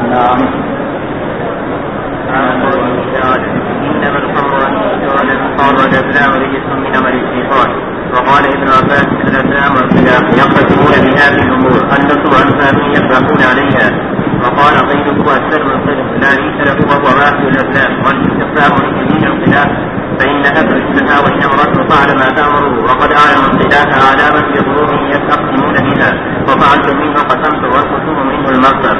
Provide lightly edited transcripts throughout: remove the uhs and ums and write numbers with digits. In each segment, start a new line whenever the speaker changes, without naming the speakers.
نعم.
إنما الخمر والميسر والأزلام رجس من عمل الشيطان. وقال ابن عباس الأزلام والخلاف يقتسمون بهذه الأمور النصر أنفاسهم يفرحون عليها. وقال قيده السلم القدم لا ليس له وهو ماثل الأزلام والاستقسام لجميع الخلاف فإنك تركتها وإن أمرت فعل ما تأمره وقد أعلم الخلاف أعلاما في ظروفهم يستقسمون بها وفعلت منه قسمت والقسم منه المصدر.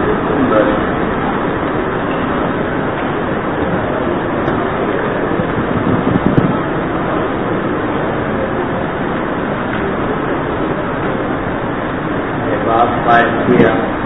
قائم کیا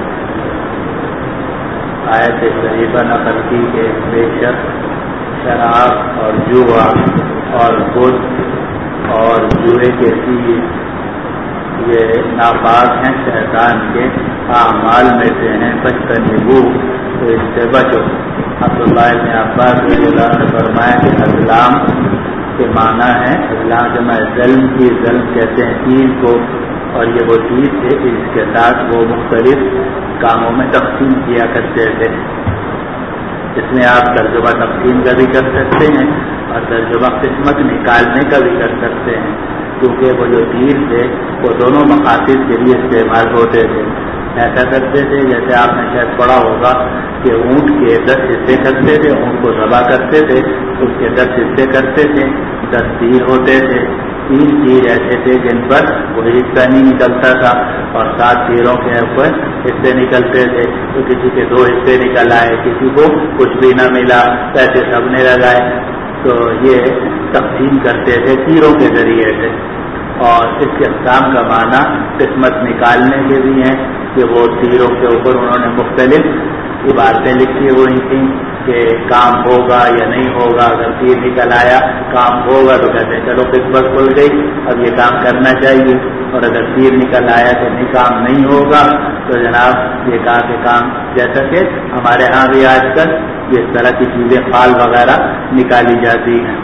آیت شریفہ نقل کی کہ بے شک شراب اور جوا اور بدھ اور جوئے کے تیر یہ ناپاک ہیں شیطان کے اعمال میں سے ہیں فاجتنبوہ تو اس سے بچو. عبداللہ بن عباس رضی اللہ عنہ نے فرمایا کہ ازلام کے معنی ہے ازلام جمع ظلم کی ظلم کہتے ہیں تیر کو اور یہ وہ چیز ہے کہ اس کے ساتھ وہ مختلف کاموں میں تقسیم کیا کرتے تھے. اس میں آپ ترجمہ تقسیم کا بھی کر سکتے ہیں اور ترجمہ قسمت نکالنے کا بھی کر سکتے ہیں کیونکہ وہ جو تیر تھے وہ دونوں مقاصد کے لیے استعمال ہوتے تھے. ایسا کرتے تھے جیسے آپ نے شاید پڑھا ہوگا کہ اونٹ کے 10 حصے کرتے تھے, اونٹ کو ذبح کرتے تھے, اس کے 10 حصے کرتے تھے, 10 تیر ہوتے تھے. 3 تیر ایسے تھے جن پر کوئی حصہ نہیں نکلتا تھا اور 7 تیروں کے اوپر حصے نکلتے تھے. تو کسی کے 2 حصے نکل آئے, کسی کو کچھ بھی نہ ملا, پیسے سب نے لگائے. تو یہ تقسیم کرتے تھے تیروں کے ذریعے سے. اور اس کے اقسام کا معنی قسمت نکالنے کے بھی ہیں کہ وہ تیروں کے اوپر انہوں نے مختلف عبارتیں لکھی ہوئی تھیں کہ کام ہوگا یا نہیں ہوگا. اگر تیر نکل آیا کام ہوگا تو کہتے ہیں چلو قسمت کھل گئی, اب یہ کام کرنا چاہیے. اور اگر تیر نکل آیا کہ نہیں کام نہیں ہوگا تو جناب یہ کہا کہ کام, جیسا کہ ہمارے ہاں بھی آج کل اس طرح کی چیزیں فال وغیرہ نکالی جاتی ہیں.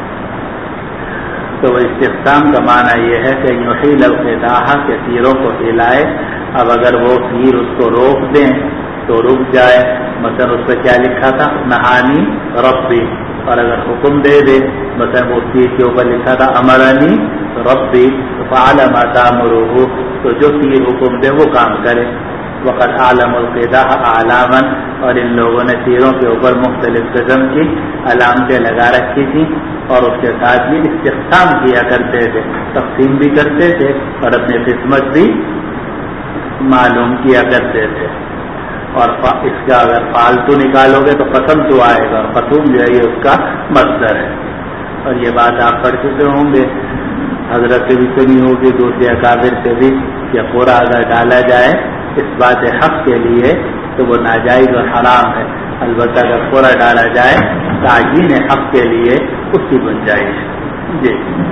تو استخدام کا معنی یہ ہے کہ یحیل القداح کے تیروں کو ہلائے. اب اگر وہ تیر اس کو روک دیں تو رک جائے. مثلا اس پہ کیا لکھا تھا نہانی ربی, اور اگر حکم دے دے مثلا وہ تیر کے اوپر لکھا تھا امرانی ربی فعل ما تأمره تو جو تیر حکم دے وہ کام کرے. وقت عالم القداح اعلاما اور ان لوگوں نے تیروں کے اوپر مختلف قسم کی علامتیں لگا رکھی تھی اور اس کے ساتھ بھی استخدام کیا کرتے تھے, تقسیم بھی کرتے تھے اور اپنی قسمت بھی معلوم کیا کرتے تھے. اور اس کا اگر فالتو نکالو گے تو قسم تو آئے گا, اور قسم جو ہے یہ اس کا مصدر ہے. اور یہ بات آپ پڑھ چکے ہوں گے, حضرت سے بھی سنی ہوگی, دوسرے اکابر سے بھی, کہ پورا اگر ڈالا جائے اس بات حق کے لیے تو وہ ناجائز اور حرام ہے. البتہ اگر پورا ڈالا جائے تعیین حق کے لیے اس کی گنجائش ہے. جی.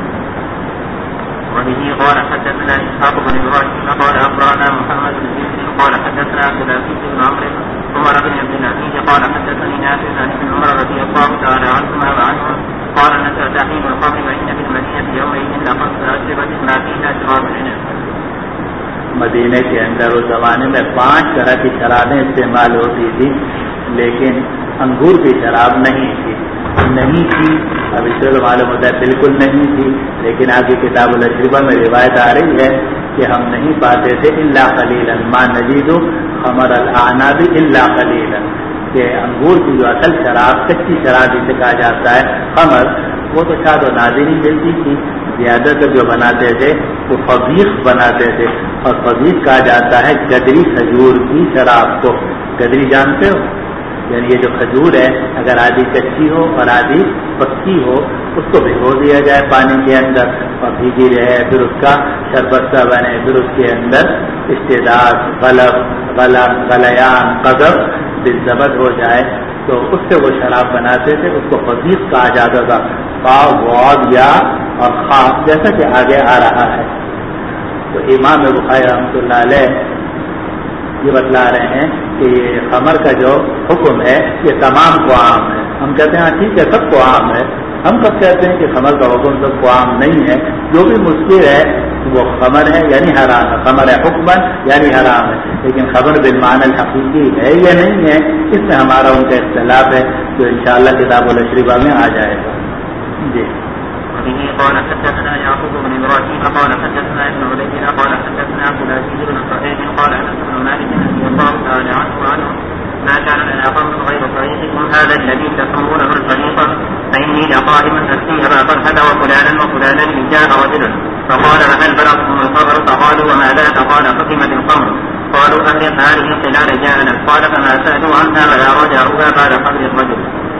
وبه قال حدثنا إسحاق بن إبراهيم قال أخبرنا محمد بن مسلم قال حدثنا عبد العزيز بن عمرو عمر بن عبد العزيز قال حدثني نافع عن ابن عمر رضي الله تعالى عنهما وعنهم قال نزل تحريم الخمر وإن في المدينة يومئذ لخمس أشربة ما فيها شراب العنب.
مدینے کے اندر اس زمانے میں 5 طرح کی شرابیں استعمال ہوتی تھی, لیکن انگور کی شراب نہیں تھی. اب اس سے معلوم ہوتا ہے بالکل نہیں تھی, لیکن آگے کتاب الاشربہ میں روایت آ رہی ہے کہ ہم نہیں پاتے تھے الا قلیلا ما نجید خمر الاعناب الا قلیلا, کہ انگور کی جو اصل شراب کچی شراب جسے کہا جاتا ہے خمر, وہ تو شاید و نادر ہی ملتی تھی. زیادہ تر جو بناتے تھے وہ فبیخ بناتے تھے, اور فبیخ کہا جاتا ہے گدری کھجور کی شراب کو. گدری جانتے ہو, یعنی یہ جو کھجور ہے اگر آدھی کچی ہو اور آدھی پکی ہو اس کو بھگو دیا جائے پانی کے اندر اور بھیگی رہے, پھر اس کا شربت سا بنے, پھر اس کے اندر اشتداد غلیان قذف بالضبط ہو جائے تو اس سے وہ شراب بناتے تھے. اس کو فبیخ کہا جاتا تھا, واو یا اور خاص, جیسا کہ آگے آ رہا ہے. تو امام بخاری رحمۃ اللہ علیہ یہ بتلا رہے ہیں کہ یہ خمر کا جو حکم ہے یہ تمام کو عام ہے. ہم کہتے ہیں ہاں ٹھیک ہے سب کو عام ہے, ہم سب کہتے ہیں کہ خمر کا حکم سب کو عام نہیں ہے. جو بھی مسکر ہے وہ خمر ہے یعنی حرام ہے، خمر ہے حکمن یعنی حرام ہے، لیکن خمر بالمعنی الحقیقی ہے یا نہیں ہے، اس میں ہمارا ان کا اختلاف ہے جو انشاءاللہ کتاب الاشربہ میں آ جائے گا. جی.
وبه قال حدثنا يعقوب بن ابراهيم قال حدثنا ابن عبيد قال حدثنا عبد العزيز بن صهيب قال انس بن مالك رضي الله تعالى عنه ما كان لنا قوم غير طريقكم هذا الذي تسمونه الخليفه فاني لقائم اسقي ابا طلحه وفلانا وفلانا جاء رجل فقال هل بلغتم الخبر فقالوا وما ذاك قال ختمت الخمر قالوا اهلك هذه الخلال جاءنا قال فما سالوا عنها ولا رجعوها بعد قبر الرجل.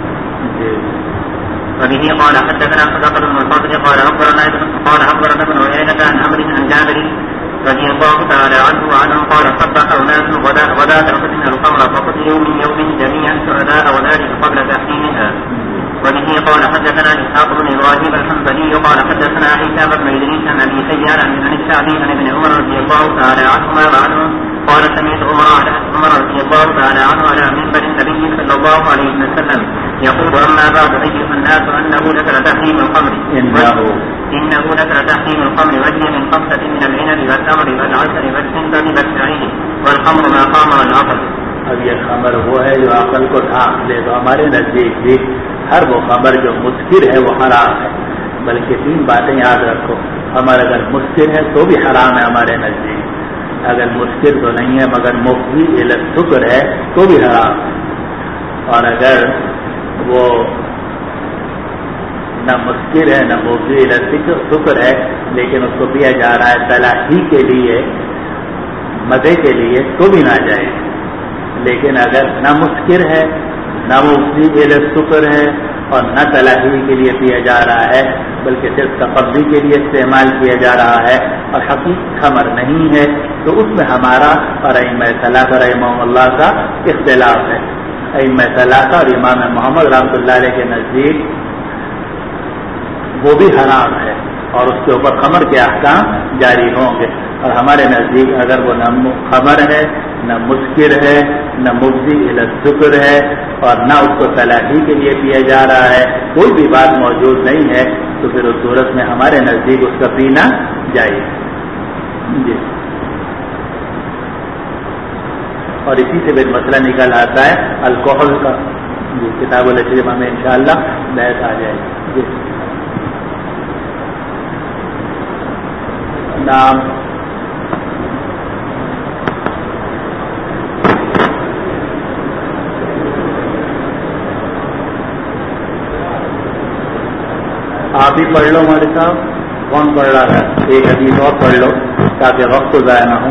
وبه قال حدثنا صدق بن الفضل قال اخبرنا ابن عيينة عن عمرو عن جابر رضي الله تعالى عنه وعنهم قال صبح اناس غداة فتن الخمر فقتلوا من يوم جميعا شهداء وذلك قبل تحريمها. وبه قال حدثنا اسحاق بن ابراهيم الحنبلي قال حدثنا عيسى بن ادريس عن ابي سيار عن الشعبي عن ابن عمر رضي الله تعالى عنهما وعنهم قال سمعت عمر رضي الله تعالى عنه على منبر النبي صلى الله عليه وسلم يقول اما بعد ايها الناس انه ذكر تحريم الخمر انه ذكر تحريم الخمر وجه من خمسة من العنب والتمر والعسل والسندل والشعير والخمر ما خامر العقل.
اب یہ خمر وہ ہے جو عقل کو ڈھانپ لے، تو ہمارے نزدیک بھی ہر وہ خمر جو مسکر ہے وہ حرام ہے. بلکہ 3 باتیں یاد رکھو، خمر اگر مسکر ہے تو بھی حرام ہے ہمارے نزدیک، اگر مسکر تو نہیں ہے مگر مفضی الی السکر ہے تو بھی حرام ہے، اور اگر وہ نہ مسکر ہے نہ مفضی الی السکر ہے لیکن اس کو پیا جا رہا ہے تلاحی کے لیے، مزے کے لیے، تو بھی نہ جائے. لیکن اگر نہ مسکر ہے نہ مفضی الی السکر ہے اور نہ تلاحی کے لیے پیا جا رہا ہے بلکہ صرف تقضی کے لیے استعمال کیا جا رہا ہے اور حقیقی خمر نہیں ہے، تو اس میں ہمارا اور ائمہ ثلاثہ رحمہم اللہ کا اختلاف ہے. ائمہ ثلاثہ اور امام محمد رحمۃ اللہ علیہ کے نزدیک وہ بھی حرام ہے اور اس کے اوپر خمر کے احکام جاری ہوں گے، اور ہمارے نزدیک اگر وہ نہ خمر ہے نہ مسکر ہے نہ مفضی الی السکر ہے اور نہ اس کو تلاحی کے لیے پیا جا رہا ہے، کوئی بھی بات موجود نہیں ہے، تو پھر اس صورت میں ہمارے نزدیک اس کا پینا جائز. جی. اور اسی سے بھی مسئلہ نکل آتا ہے الکوحل کا. جی. کتاب الاشربہ میں انشاءاللہ بحث آ جائے گی. جی. نام آپ ہی پڑھ لو ہمارے صاحب، کون پڑھ رہا ہے؟ ایک حدیث اور پڑھ لو تاکہ وقت کو ضائع نہ ہو.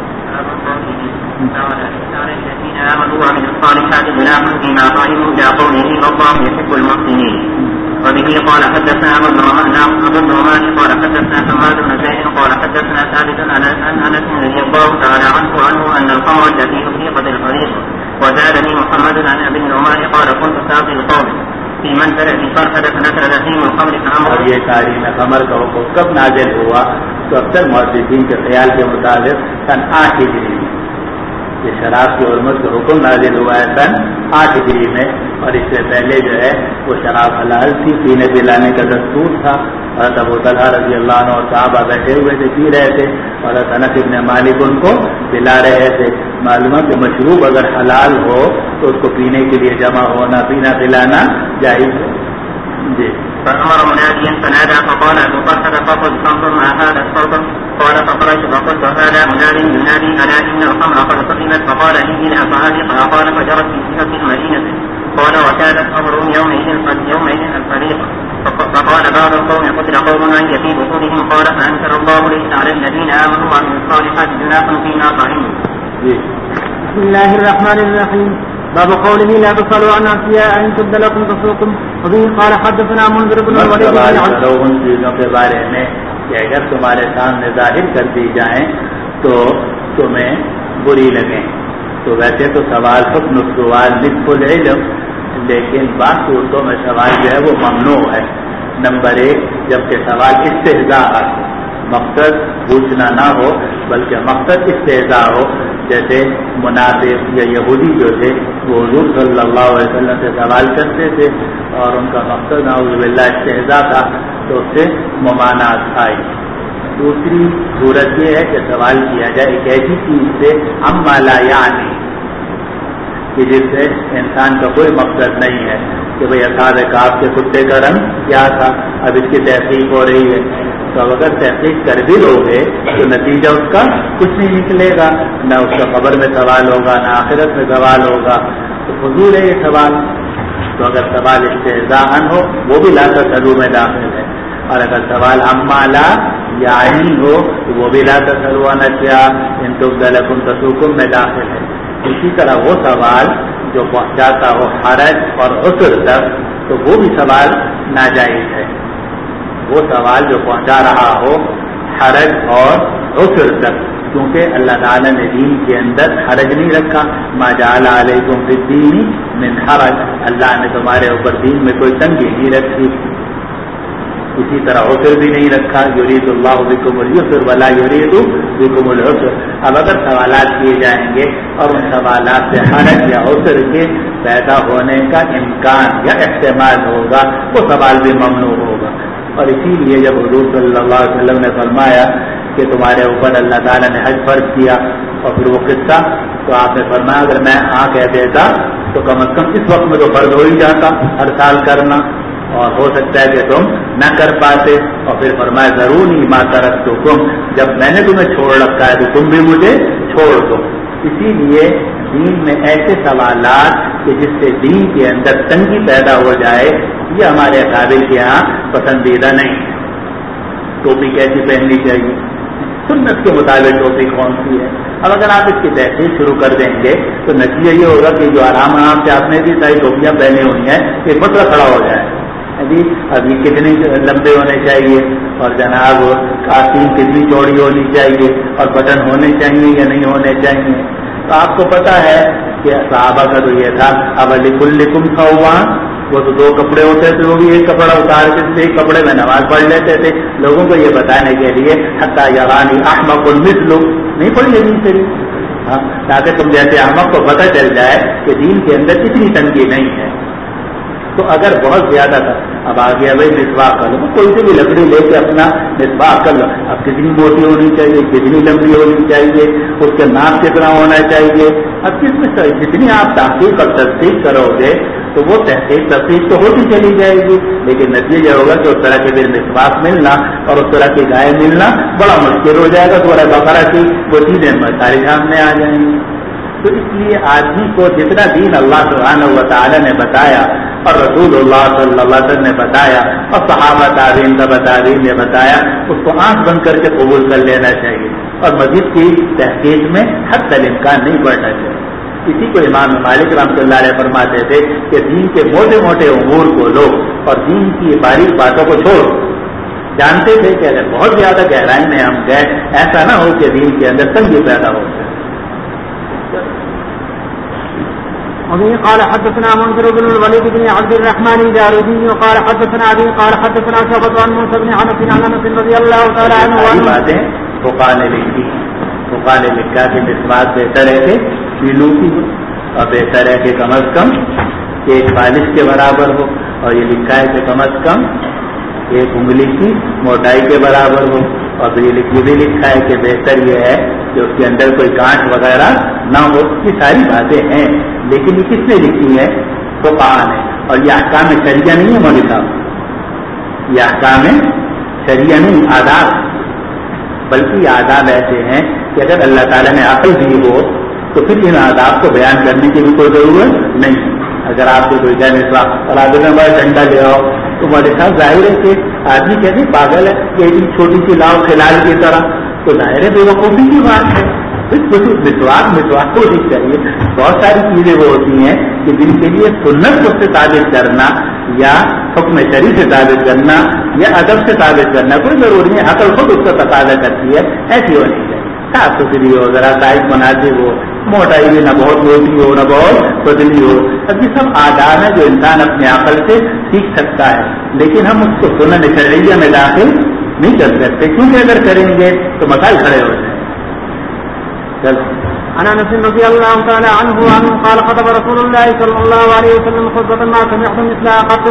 وبه قال حدثنا ابو النعمان قال حدثنا حماد بن زيد قال حدثنا ثابت عن انس رضي الله تعالى عنه ان الخمر التي احرقت الحريق. وزادني محمد عن ابي النعمان قال كنت ساقي القوم في منزل ابي فرحه فنزل تحريم الخمر فامر.
اور یہ تحریم خمر کا حکم کب نازل ہوا؟ تو اکثر محدثین کے خیال کے مطابق سن 8 ہجری میں یہ شراب کی حرمت کا حکم نازل ہوا ہے سن 8 ہجری میں، اور اس سے پہلے جو ہے وہ شراب حلال تھی، پینے پلانے کا دستور تھا. حضرت ابو طلحہ رضی اللہ عنہ اور صحابہ بیٹھے ہوئے تھے، پی رہے تھے، اور انس بن مالک ان کو پلا رہے تھے. معلوم ہے کہ مشروب اگر حلال ہو تو اس کو پینے کے لیے جمع ہونا، پینا پلانا جائز ہے. جی.
فأمر مناديا فنادى فقال ابو طلحة فقد فانظر ما هذا الصوت قال فخرجت فقلت هذا مناد ينادي الا ان الخمر قد قسمت فقال لي الى صحابي فقال فجرت في سكه المدينه قال وكانت امرهم يومئذ الفريق فقال بعض القوم قتل قوم عند في بطونهم قال فانزل الله ليس على الذين امنوا وعملوا الصالحات جناح فيما طعموا.
بسم الله الرحمن الرحيم. باب قوله لا تصلوا عن أشياء إن تبد لكم تسؤكم. وبه قال حدثنا منذر بن الوليد
ان چیزوں کے بارے میں کہ اگر تمہارے سامنے ظاہر کر دی جائیں تو تمہیں بری لگیں. تو ویسے تو سوال حکم سوال نصف العلم، لیکن بعض صورتوں میں سوال جو ہے وہ ممنوع ہے. نمبر 1 جبکہ سوال استہزاء مقصد پوچھنا نہ ہو بلکہ مقصد استہزاء ہو، جیسے منافق یا یہودی جو تھے وہ حضور صلی اللہ علیہ وسلم سے سوال کرتے تھے اور ان کا مقصد نعوذ باللہ استہزاء تھا، تو اس سے ممانعت آئی. دوسری صورت یہ ہے کہ سوال کیا جائے ایک ایسی چیز سے اما لا یعنی کہ جس سے انسان کا کوئی مقصد نہیں ہے کہ بھئی اصحاب کہف کے کتے کا رنگ کیا تھا، اب اس کی تحقیق ہو رہی ہے، تو اگر تحقیق کر بھی لو گے تو نتیجہ اس کا کچھ نہیں نکلے گا، نہ اس کا قبر میں سوال ہوگا نہ آخرت میں سوال ہوگا، تو فضول ہے یہ سوال۔ تو اگر سوال استہزاء ہو وہ بھی لا تسألوا میں داخل ہے، اور اگر سوال اما لا یعنی ہو تو وہ بھی لا تسألوا عن اشیاء ان تبد لکم تسؤکم میں داخل ہے۔ اسی طرح وہ سوال جو پہنچاتا ہو حرج اور عسر تک تو وہ بھی سوال ناجائز ہے، وہ سوال جو پہنچا رہا ہو حرج اور عسر تک، کیونکہ اللہ تعالیٰ نے دین کے اندر حرج نہیں رکھا، ما جعل علیکم فی الدین من حرج، اللہ نے تمہارے اوپر دین میں کوئی تنگی نہیں رکھی، اسی طرح عسر بھی نہیں رکھا، یرید اللہ بکم اليسر ولا یرید بکم العسر۔ اب اگر سوالات کیے جائیں گے اور ان سوالات سے حرج یا عسر کے پیدا ہونے کا امکان یا احتمال ہوگا وہ سوال بھی ممنوع ہوگا۔ اور اسی لیے جب حضور صلی اللہ علیہ وسلم نے فرمایا کہ تمہارے اوپر اللہ تعالیٰ نے حج فرض کیا اور پھر وہ قصہ، تو آپ نے فرمایا اگر میں کہہ دیتا تو کم از کم اس وقت میں تو فرض ہو ہی جاتا ہر سال کرنا، اور ہو سکتا ہے کہ تم نہ کر پاتے، اور پھر فرمایا ضرور ما ترکتکم، جب میں نے تمہیں چھوڑ رکھا ہے تو تم بھی مجھے چھوڑ دو۔ اسی لیے دین میں ایسے سوالات کہ جس سے دین کے اندر تنگی پیدا ہو جائے یہ ہمارے قابل کے ہاں پسندیدہ نہیں۔ ٹوپی کیسی پہننی چاہیے، سنت کے مطابق ٹوپی کون سی ہے، اب اگر آپ اس کی تحقیق شروع کر دیں گے تو نتیجہ یہ ہوگا کہ جو آرام سے آپ نے بھی ساری ٹوپیاں پہنی ہوئی ہیں ایک مسئلہ کھڑا ہو جائے، ابھی کتنی لمبے ہونے چاہیے اور جناب آستین کتنی چوڑی ہونی چاہیے اور بٹن ہونے چاہیے یا نہیں ہونے چاہیے۔ تو آپ کو پتا ہے کہ صحابہ کا تو یہ تھا اب لکلکم ثوبان، وہ تو دو کپڑے ہوتے تھے، وہ بھی ایک کپڑا اتار کے ایک کپڑے میں نماز پڑھ لیتے تھے، لوگوں کو یہ بتانے کے لیے حتی یرانی احمق مثلک، نہیں پڑھی ہے دین سے، تاکہ تم جیسے احمق کو پتہ چل جائے کہ دین کے اندر اتنی تنگی نہیں ہے۔ تو اگر بہت زیادہ تھا اب آ گیا بھائی مسواک کر لو، کوئی سی بھی لکڑی لے کے اپنا مسواک کر لو، اب کتنی موٹی ہونی چاہیے، کتنی لمبی ہونی چاہیے، اس کا ناپ کتنا ہونا چاہیے، اب کس میں جتنی آپ تحقیق اور تصدیق کرو گے تو وہ تحقیق تصدیق تو ہوتی چلی جائے گی، لیکن نتیجہ ہوگا کہ اس طرح کے پھر مسواک ملنا اور اس طرح کی گائے ملنا بڑا مشکل ہو جائے گا، سورہ بقرہ کی وہ چیزیں سارے سامنے آ جائیں گی۔ تو اس لیے آدمی کو جتنا دین اللہ سبحانہ و تعالی نے بتایا اور رسول اللہ صلی اللہ علیہ وسلم نے بتایا اور صحابہ تابعین تابعین نے بتایا اس کو آنکھ بند کر کے قبول کر لینا چاہیے، اور مزید کی تحقیق میں حتی الامکان نہیں بڑھنا چاہیے۔ اسی کو امام مالک رحمۃ اللہ علیہ فرماتے تھے کہ دین کے موٹے موٹے امور کو لو اور دین کی باریک باتوں کو چھوڑو۔ جانتے تھے کہ اگر بہت زیادہ گہرائی میں ہم گئے ایسا نہ ہو کہ دین کے اندر تنگی پیدا ہو جائے۔
وبه قال حدثنا منذر بن الوليد بن عبد الرحمن الجارودي قال حدثنا ابي قال حدثنا شعبة عن موسى بن انس عن انس رضي الله تعالى عنه
باتیں فقال لکھا کہ مسواک بہتر ہے کہ کیلو کی ہو اور بہتر ہے کہ کم از کم ایک بالش کے برابر ہو، اور یہ لکھا ہے کہ کم از کم ایک انگلی کی موٹائی کے برابر ہو، اور یہ بھی لکھا ہے کہ بہتر یہ ہے کہ اس کے اندر کوئی کانٹ وغیرہ نہ ہو۔ یہ ساری باتیں ہیں لیکن یہ کس نے لکھی ہے؟ فقہاء نے، اور یہ احکام شریعہ نہیں ہے مولوی صاحب، یہ احکام شریعہ نہیں، آداب، بلکہ یہ آداب ایسے ہیں کہ اگر اللہ تعالیٰ نے عقل دی ہو تو پھر ان آداب کو بیان کرنے کی بھی کوئی ضرورت نہیں۔ اگر آپ کو کوئی جائے میں بڑا ڈنڈا لے آؤ تو ہمارے ساتھ ظاہر ہے کہ آدمی کہتے پاگل ہے کہ ایک چھوٹی سی لاؤ کھلاڑ کی طرح، تو ظاہر ہے بے وقوفی کی بات ہے۔ مسواک ہونی چاہیے۔ بہت ساری چیزیں وہ ہوتی ہیں کہ جن کے لیے سنت کو سے ثابت کرنا یا حکم شریع سے ثابت کرنا یا ادب سے ثابت کرنا کوئی ضروری ہے، عقل خود اس کا تقاضا کرتی ہے، ایسی ہونی چاہیے، صاف ستھری ہو، ذرا سائز مناسب ہو، موٹائی بھی نہ بہت موٹی ہو نہ بہت پتلی ہو۔ اب یہ سب آداب ہیں جو انسان اپنے عقل سے سیکھ سکتا ہے، لیکن ہم اس کو سنن شرعیہ میں داخل نہیں کر سکتے، کیونکہ اگر کریں گے تو مسائل کھڑے ہو جائیں۔ چلو
عن انس رضي الله تعالى عنه قال خطب رسول الله صلى الله عليه وسلم خطبة ما سمعت مثلها قط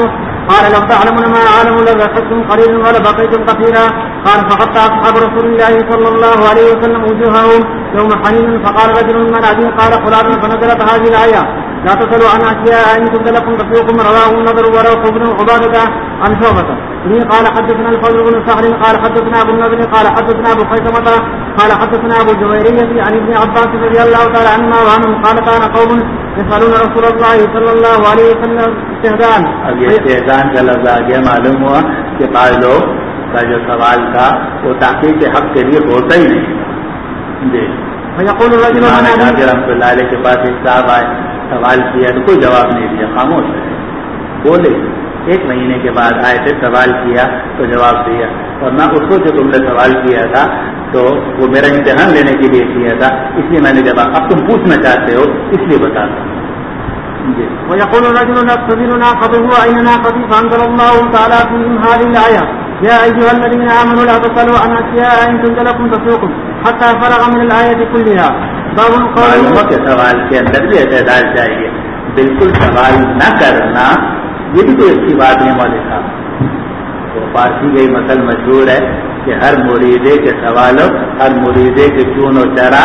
قال لو تعلمون ما أعلم لضحكتم قليلا ولبقيتم كثيرا. قال فقطع أصحاب رسول الله صلى الله عليه وسلم وجوههم يوم حنين. فقال رجل من أبي قال فلان فنزلت هذه الآية لا تسألوا عن أشياء إن كنت لكم تسوقكم. رواه النضر ورواه ابن عبادة عن شعبة. قال حدثنا الفضل بن سهل قال حدثنا أبو النضر قال حدثنا أبو خيثمة قال حدثنا أبو الجويرية عن ابن عباس رضي الله تعالى عنهما وعنهم قال كان قوم يسألون رسول الله صلى الله عليه وسلم استهزاء.
اب یہ استہزاء کا لفظ آگے معلوم ہوا کہ بعض لوگ کا جو سوال تھا وہ تحقیق کے حق کے لیے ہوتا ہی نہیں. جی
فيقول الرجل
رحمۃ اللہ علیہ کے پاس ایک صاحب آئے, سوال کیا تو کوئی جواب نہیں دیا, خاموش بولے. ایک مہینے کے بعد آئے تھے, سوال کیا تو جواب دیا, اور نہ اس کو جو تم نے سوال کیا تھا تو وہ میرا امتحان لینے کے لیے کیا تھا, اس لیے میں نے جواب, اب تم پوچھنا چاہتے ہو اس لیے بتا دو. جی
ويقول الرجل نقتدر ناقضه أين ناقضي فأنزل الله تعالى فيهم هذه الآية يا أيها الذين آمنوا لا تسألوا عن أشياء إن كنت لكم تسوقكم حتى فرغ من الآية كلها.
معلوموں کے سوال کے اندر بھی اعتدال چاہیے, بالکل سوال نہ کرنا یہ بھی کوئی اچھی بات نہیں. مولوی صاحب تو فارسی کا مثل مشہور ہے کہ ہر مریدے کے سوالوں, ہر مریدے کے چون و چرا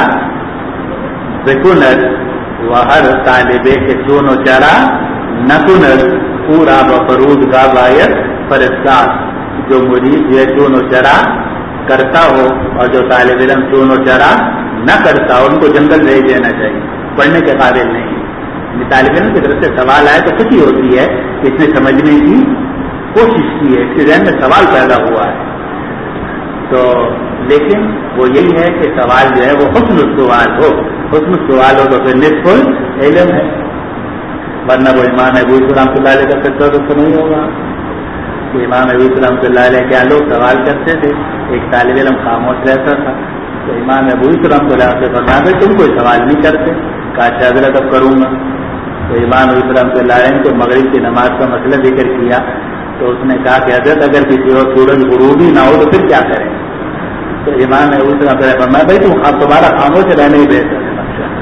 بکنر و ہر طالبے کے چون و چرا نکنر پورا بفرود کا باید فرستاد. جو مرید یہ چون و چرا کرتا ہو اور جو طالب علم چون و چرا نہ کرتا ہو ان کو جنگل بھیج دینا چاہیے, پڑھنے کے قابل نہیں. طالب علم کی طرف سے سوال آئے تو خوشی ہوتی ہے کہ اس نے سمجھنے کی کوشش کی ہے, اس کے ذہن میں سوال پیدا ہوا ہے. تو لیکن وہ یہی ہے کہ سوال جو ہے وہ حسن السوال ہو, حسن السوال ہو تو پھر نصف علم ہے, ورنہ وہ امام ابو یوسف رحمۃ اللہ علیہ کا سچا تو نہیں ہوگا. امام ابو یوسف رحمۃ اللہ علیہ کیا لوگ سوال کرتے تھے, ایک طالب علم خاموش رہتا تھا تو امام ابو یوسف رحمۃ اللہ سے فرمایا تم کوئی سوال نہیں کرتے, کہا اچھا حضرت اب کروں گا. تو امام ابو یوسف رحمۃ اللہ علیہ کو مغرب کی نماز کا مسئلہ ذکر کیا تو اس نے کہا کہ حضرت اگر کسی اور سورج غروب ہی نہ ہو تو پھر کیا کریں. تو امام ابو یوسف رحمۃ اللہ فرمایا بھائی تم تمہارا خاموش رہنے ہی بہتر ہے.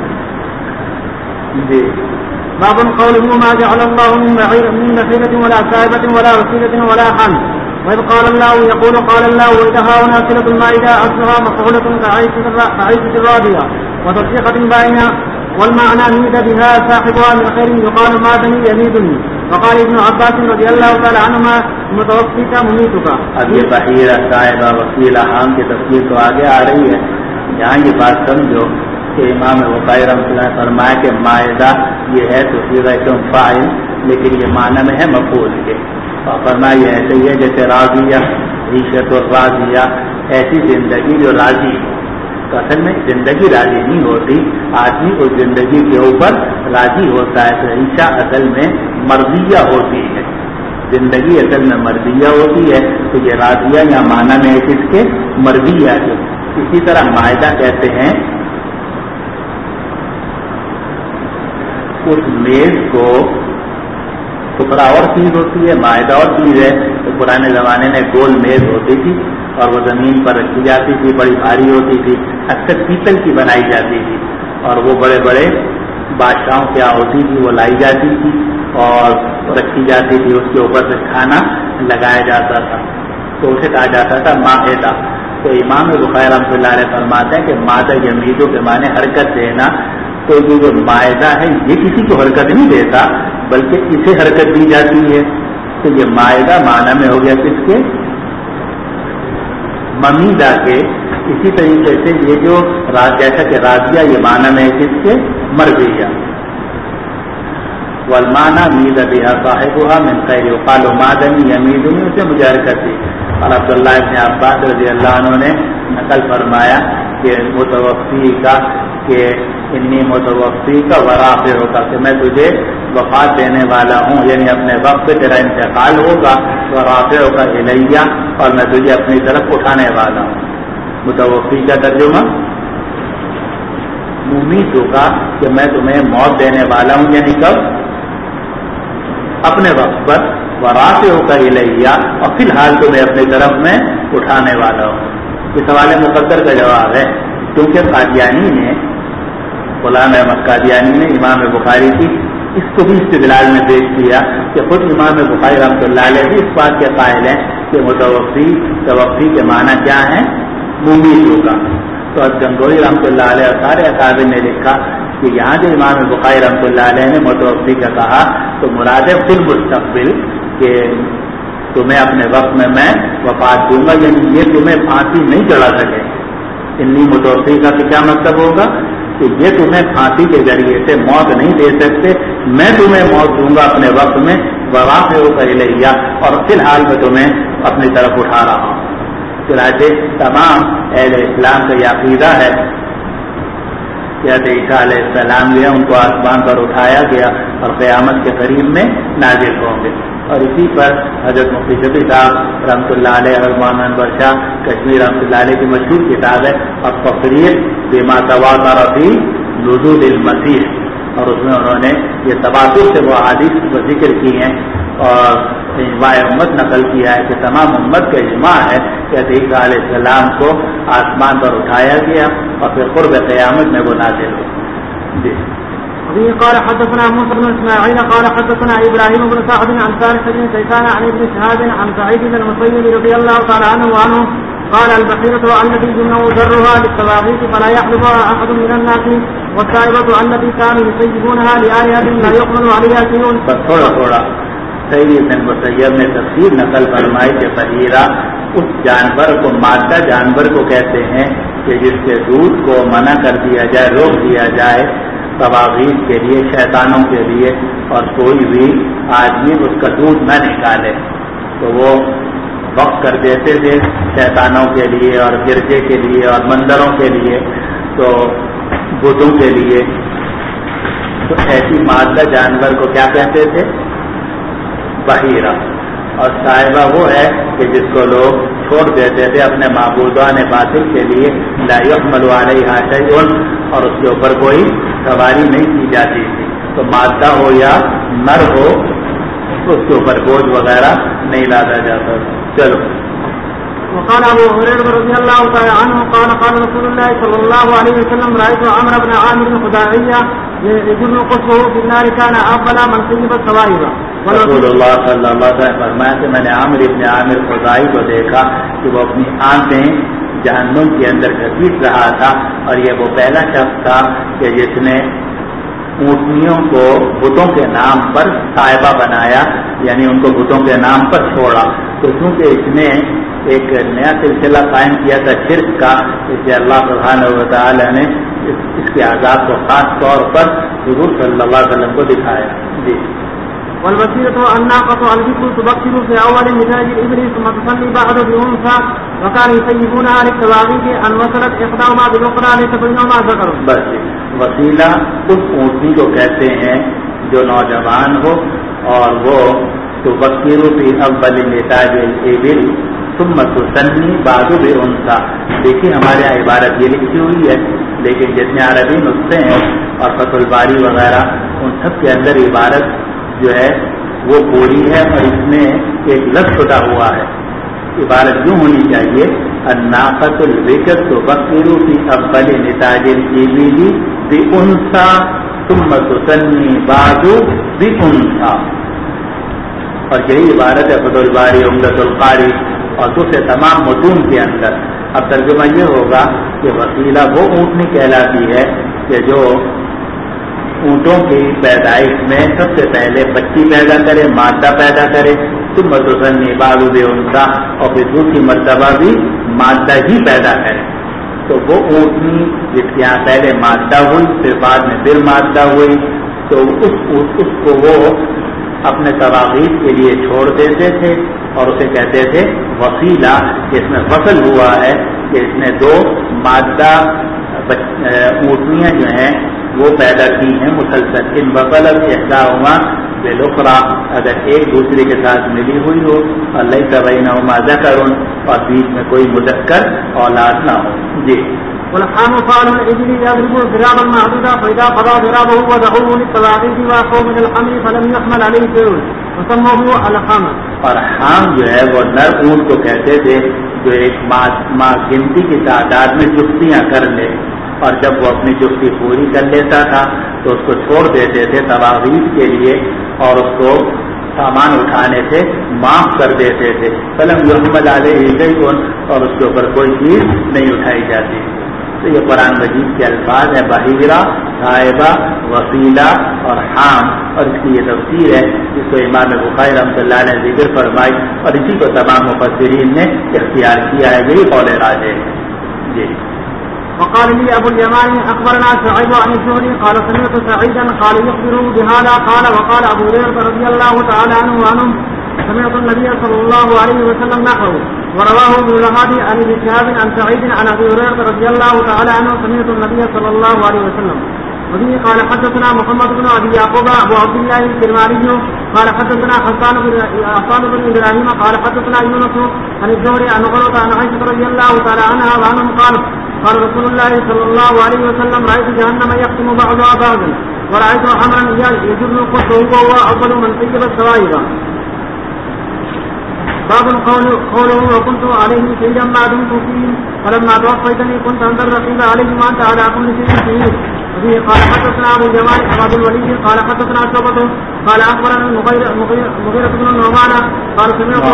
جی
باب قوله ما جعل الله من بحيرة ولا سائبة ولا وسيلة ولا حمل. وإذ قال الله يقول قال الله وإذا هاونا سلة المائدة أصلها مفعولة كعيشة الرابية وتصديقة باينة والمعنى ميد بها صاحبها من خير يقال ماتني يميدني. وقال ابن عباس رضي الله تعالى عنهما متوفيك مميتك.
اب یہ بحیرہ صاحبہ وسیلہ حام کی تفصیل تو آگے آ رہی ہے. یہاں یہ بات سمجھو کہ امام بخاری رحمۃ اللہ نے فرمایا کہ مائدہ یہ ہے تو صیغہ فاعل لیکن یہ معنی میں ہے مفعول کے, اور فرمایا یہ ایسے ہی ہے جیسے راضیہ عیشت و راضیہ, ایسی زندگی جو راضی. تو اصل میں زندگی راضی نہیں ہوتی, آدمی اس زندگی کے اوپر راضی ہوتا ہے. تو عیشہ اصل میں مرضیہ ہوتی ہے, زندگی اصل میں مرضیہ ہوتی ہے. تو یہ راضیہ یا معنی میں ہے کس کے مرضیہ کے. اسی طرح مائدہ کہتے ہیں اس میز کو, ٹکڑا اور چیز ہوتی ہے, مائدہ اور چیز ہے. تو پرانے زمانے میں گول میز ہوتی تھی اور وہ زمین پر رکھی جاتی تھی, بڑی بھاری ہوتی تھی, اکثر پیتل کی بنائی جاتی تھی, اور وہ بڑے بڑے بادشاہوں کیا ہوتی تھی وہ لائی جاتی تھی اور رکھی جاتی تھی. اس کے اوپر سے کھانا لگایا جاتا تھا تو اسے کہا جاتا تھا مائدہ. تو امام بخاری رحمۃ اللہ علیہ فرماتے ہیں کہ مادہ یمیدو کے معنی حرکت دینا. تو یہ جو مائدہ ہے یہ کسی کو حرکت نہیں دیتا بلکہ اسے حرکت دی جاتی ہے. تو یہ مائدہ معنی میں ہو گیا کس کے, ممیدہ کے. اسی طریقے سے یہ جو جیسا کہ راضیہ یہ معنی میں ہے کس کے, مرضیہ. والمعنی مید بها صاحبها من خیر يقال مادنی یمیدنی, اسے مجاہر کرتی. اور عبداللہ ابن عباس رضی اللہ عنہ نے نقل فرمایا کہ متوفی کا کہ انی متوفی کا ورافع ہوگا, کہ میں تجھے وفات دینے والا ہوں, یعنی اپنے وقت پہ تیرا انتقال ہوگا. ورافع ہوگا الیہ, اور میں تجھے اپنی طرف اٹھانے والا ہوں. متوفی کا ترجمہ ممید ہوگا کہ میں تمہیں موت دینے والا ہوں, یعنی کب, اپنے وقت پر. ورافع ہوگا الیہ, اور فی الحال تمہیں اپنی طرف میں اٹھانے والا ہوں. یہ سوال مقدر کا جواب ہے, کیونکہ قادیانی نے, غلام احمد قادیانی نے امام بخاری کی اس کو بھی استدلال میں پیش کیا کہ خود امام بخاری رحمۃ اللہ علیہ بھی اس بات کے قائل ہیں کہ توفی کے معنی کیا ہے؟ ممید ہوگا. تو گنگوہی رحمۃ اللہ علیہ اور سارے اکابر نے لکھا کہ یہاں جو امام بخاری رحمۃ اللہ علیہ نے متوفی کا کہا تو مراد ہے فی المستقبل کہ تمہیں اپنے وقت میں وفات دوں گا، یعنی یہ تمہیں پھانسی نہیں چڑھا سکے. انی متوفی کا کیا مطلب ہوگا کہ یہ تمہیں پھانسی کے ذریعے سے موت نہیں دے سکتے، میں تمہیں موت دوں گا اپنے وقت میں، وواقع ہو کر لیا، اور فی الحال میں تمہیں اپنی طرف اٹھا رہا ہوں. چنانچہ تمام اہل اسلام کا یہ عقیدہ ہے کہ حضرت عیسیٰ علیہ السلام جو ہے ان کو آسمان پر اٹھایا گیا اور قیامت کے قریب میں نازل ہوں گے. اور اسی پر حضرت مفتی شفیع صاحب رحمۃ اللہ علیہ اور مولانا انور شاہ کشمیر رحمۃ اللہ علیہ کی مشہور کتاب ہے التفریق بما تواتر فی نزول المسیح، اور اس میں انہوں نے یہ تواتر سے وہ احادیث کو ذکر کی ہیں اور اجماع امت نقل کیا ہے کہ تمام امت کا اجماع ہے کہ عیسیٰ علیہ السلام کو آسمان پر اٹھایا گیا اور پھر قرب قیامت میں وہ نازل ہو. جی
قال حدثنا موسى بن اسماعيل قال حدثنا ابراهيم بن سعد عن سالم بن كيسان عن ابن شهاب عن سعيد بن المسيب رضي الله تعالى عنه قال البحيرة التي يمنع ذرها للطواغيت فلا يحلفها احد من الناس والسائبة التي كانوا يسيبونها لآلهة لا يقبل عليها شيء.
بس تھوڑا سعید بن مسیب نے تفسیر نقل فرمائی کہ بحیرہ اس جانور کو، مادہ جانور کو کہتے ہیں کہ جس کے دودھ کو منع کر دیا جائے، روک دیا جائے طواغیت کے لیے، شیطانوں کے لیے، اور کوئی بھی آدمی اس کا دودھ نہ نکالے تو وہ وقف کر دیتے تھے شیطانوں کے لیے اور گرجے کے لیے اور مندروں کے لیے، تو بتوں کے لیے. تو ایسی مادہ جانور کو کیا کہتے تھے؟ بحیرہ. اور صاحبہ وہ ہے کہ جس کو لوگ چھوڑ دیتے تھے اپنے معبودان باطل کے لیے، لا يحمل علیہا شیء، اور اس کے اوپر کوئی سواری نہیں کی جاتی تھی. تو مادہ ہو یا نر ہو اس کے اوپر بوجھ وغیرہ نہیں لادا جاتا. چلو.
وقال ابو هريره رضي الله تعالى عنه قال قال رسول الله صلى الله عليه وسلم رايت عمرو بن عامر الخزاعي يجر قصه في النار كان افضل من سيب الصوائب.
رسول اللہ صلی اللہ علیہ وسلم فرمایا کہ میں نے عمرو بن عامر خزاعی کو دیکھا کہ وہ اپنی آنکھیں جہنم کے اندر گھسیٹ رہا تھا، اور یہ وہ پہلا شخص تھا کہ جس نے اونٹنیوں کو بتوں کے نام پر صائبہ بنایا، یعنی ان کو بتوں کے نام پر چھوڑا. تو چونکہ اس نے ایک نیا سلسلہ قائم کیا تھا شرک کا، اس لیے اللہ سبحانہ و تعالی نے اس کے عذاب کو خاص طور پر حضور صلی اللہ علیہ وسلم کو دکھایا. جی.
والوسيلة الناقة البكر تبكر في أول نتاج الإبل ثم تصلي بعد بأنثى وكانوا يسيبونها للطواغيت أن وصلت إحداهما بالأخرى ليس بينهما ذكر.
بس وسیلہ اس اونٹنی کو کہتے ہیں جو نوجوان ہو، اور وہ تبکر في أول نتاج الإبل ثم تصلي بعد بأنثى. دیکھیے ہمارے یہاں عبارت یہ لکھی ہوئی ہے، لیکن جتنے عربی نسخے ہیں اور فتح الباری وغیرہ ان سب کے اندر عبارت جو ہے وہ پوری ہے، اور اس میں ایک لفظ چھٹا ہوا ہے. عبارت یوں ہونی چاہیے الناقۃ البکر تبکر فی اول نتاج الابل بانثى ثم تسنی بعد بانثى. اور یہی عبارت ہے فتح الباری، عمدۃ القاری اور دوسرے تمام متون کے اندر. اب ترجمہ یہ ہوگا کہ وسیلہ وہ اونٹنی کہلاتی ہے کہ جو اونٹوں کی پیدائش میں سب سے پہلے بچی پیدا کرے، مادہ پیدا کرے، ثم تسنی بعد بانثى، اور پھر دوسری مرتبہ بھی مادہ ہی پیدا کرے. تو وہ اونٹنی جس کے یہاں پہلے مادہ ہوئی پھر بعد میں پھر مادہ ہوئی، تو اس کو وہ اپنے طواغیت کے لیے چھوڑ دیتے تھے اور اسے کہتے تھے وسیلہ. اس میں فصل ہوا ہے کہ اس نے دو مادہ اونٹنیاں جو ہیں وہ پیدا کی ہیں مسلسل. ان وصلت احداہما بالاخری، اگر ایک دوسرے کے ساتھ ملی ہوئی ہو، اور لیس بینہما ذکر، اور بیچ میں کوئی مذکر اولاد نہ ہو. جی.
والحام فعل الإبل يضرب ضرابا معدودا فإذا قضى ضرابه وضعوه للطواغيت وأخذوا من الحمل فلم يحمل عليه شيء وسموه الحام.
اور حام جو ہے وہ نر اونٹ کو کہتے تھے جو ایک ماں گنتی کی تعداد میں جفتیاں کر لے، اور جب وہ اپنی چفتی پوری کر لیتا تھا تو اس کو چھوڑ دیتے تھے تواغیث کے لیے اور اس کو سامان اٹھانے سے معاف کر دیتے تھے. فلم یحمل علیہ شیء اور اس کے اوپر کوئی چیز نہیں اٹھائی جاتی. تو یہ قرآن مجید کے الفاظ ہیں بحیرہ، صاحبہ، وسیلہ اور حام، اور اس کی یہ تفسیر ہے جس کو امام بخاری رحمۃ اللہ نے ذکر فرمائی اور اسی کو تمام مفسرین نے اختیار کیا ہے. یہی قول راجح ہے. جی.
وقال لي ابو اليمان اخبرنا سعيد عن الزهري قال سمعت سعيدا قال يخبر بهذا قال وقال ابو هريره رضي الله تعالى عنه سمعت النبي صلى الله عليه وسلم نحوه ورواه ابن الهادي عن ابن شهاب عن سعيد عن ابي هريره رضي الله تعالى عنه سمعت النبي صلى الله عليه وسلم. وبه قال حدثنا محمد بن ابي يعقوب ابو عبد الله الكرماني قال حدثنا حسان بن ابراهيم قال حدثنا يونس عن الزهري عن عروه عن عائشه رضي الله تعالى عنها وعنهم قال رسول الله صلى الله عليه وسلم رايت جهنم يختم بعضها بعضا ورايت حمرا يجر القصر وهو اول من طيب السوائب. باب قوله وكنت عليه شهيدا ما دمت فيه فلما توفيتني كنت انت الرقيب عليهم وانت على كل شيء شهيد. وفيه قال حدثنا ابو الجمال عبد الوليد قال حدثنا شعبة قال اخبرنا مغيرة بن النعمان قال سمعت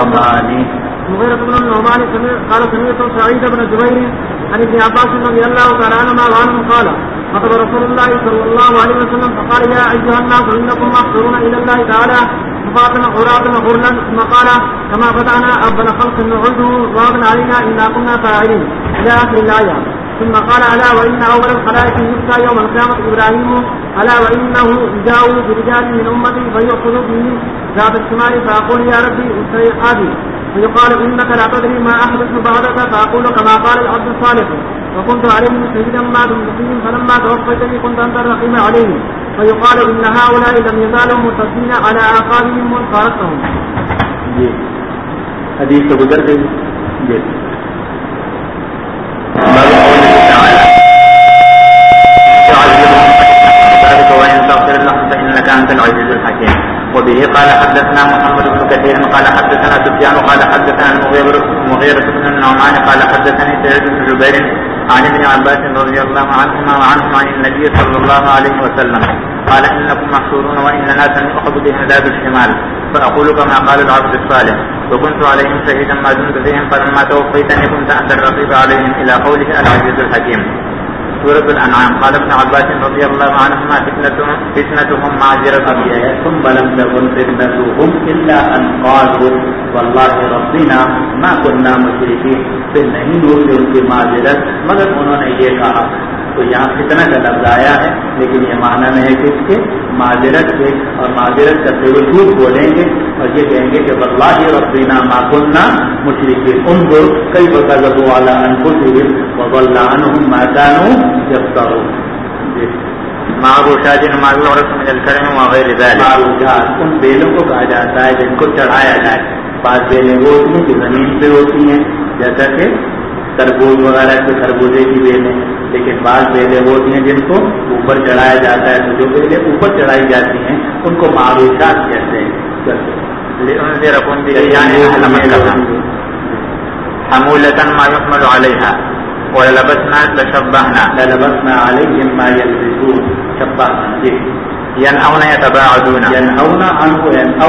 قال سمعت سعيد بن جبير عن ابن عباس رضي الله تعالى عنهما قال خطب رسول الله صلى الله عليه وسلم فقال يا ايها الناس انكم محشورون الى الله تعالى فاطمة عراة غرلا ثم قال كما بدأنا أول خلق نعيده وابن علينا إنا كنا فاعلين إلى آخر الآية. ثم قال ألا وإن أول الخلائق يبكى يوم القيامة إبراهيم ألا وإنه جاءوا برجال من أمتي فيأخذ به ذات الشمال فأقول يا ربي استريح هذه فيقال إنك لا تدري ما أحدث بعدك فأقول كما قال العبد الصالح وكنت عليهم شهيدا ما دمت فيهم فلما توفيتني كنت أنت الرقيب عليهم فيقال إن هؤلاء لم يزالوا مرتدين على أعقابهم وفارقهم.
جی حدیث تو گزر گئی. جی
وإن تغفر لهم فإنك أنت العزيز الحكيم. وبه قال حدثنا محمد بن كثير قال حدثنا سفيان قال حدثنا المغيرة بن النعمان قال حدثني سعيد بن جبير عن ابن عباس رضي الله عنهما وعنهم عن النبي صلى الله عليه وسلم قال إنكم محشورون وإننا سنأخذ بهم ذات الشمال فأقول كما قال العبد الصالح وكنت عليهم شهيدا ما دمت فيهم فلما توفيتني كنت أنت الرقيب عليهم إلى قوله العزيز الحكيم. سورة الأنعام. قال ابن عباس رضي الله عنهما فتنتهم معذرة
ثم لم تكن فتنتهم إلا أن قالوا والله ربنا ما كنا مشركين. پھر نہیں ہوئی ان کی معذرت مگر انہوں نے یہ کہا. تو یہاں فتنہ کا لفظ آیا ہے لیکن یہ معنی میں ہے کہ اس کے معذرت کے اور معذرت کرتے ہوئے جھوٹ بولیں گے اور یہ کہیں گے کہ واللہ ربنا ما كنا مشرکین. انظر کیف كذبوا على انفسهم وضل عنهم ما كانوا يفترون.
معروشات ما يعرف من الكرم وغير ذلك.
معروشات ان بیلوں کو کہا جاتا ہے جن کو چڑھایا جائے. بعض بیلیں وہ ہوتی ہیں جو زمین پہ ہوتی ہیں جیسا کہ تربوز وغیرہ کے خربوزے کی بیلیں، لیکن بعض بیلیں وہ ہوتی ہیں جن کو اوپر چڑھایا جاتا ہے. تو جو بیلیں اوپر چڑھائی جاتی ہیں ان کو معروشات کہتے ہیں.
حمولة ما يحمل عليها وللبسنا
للبسنا عليهم ما يلبسون. شبهنا
ينهون يتباعدون
ينهون عنه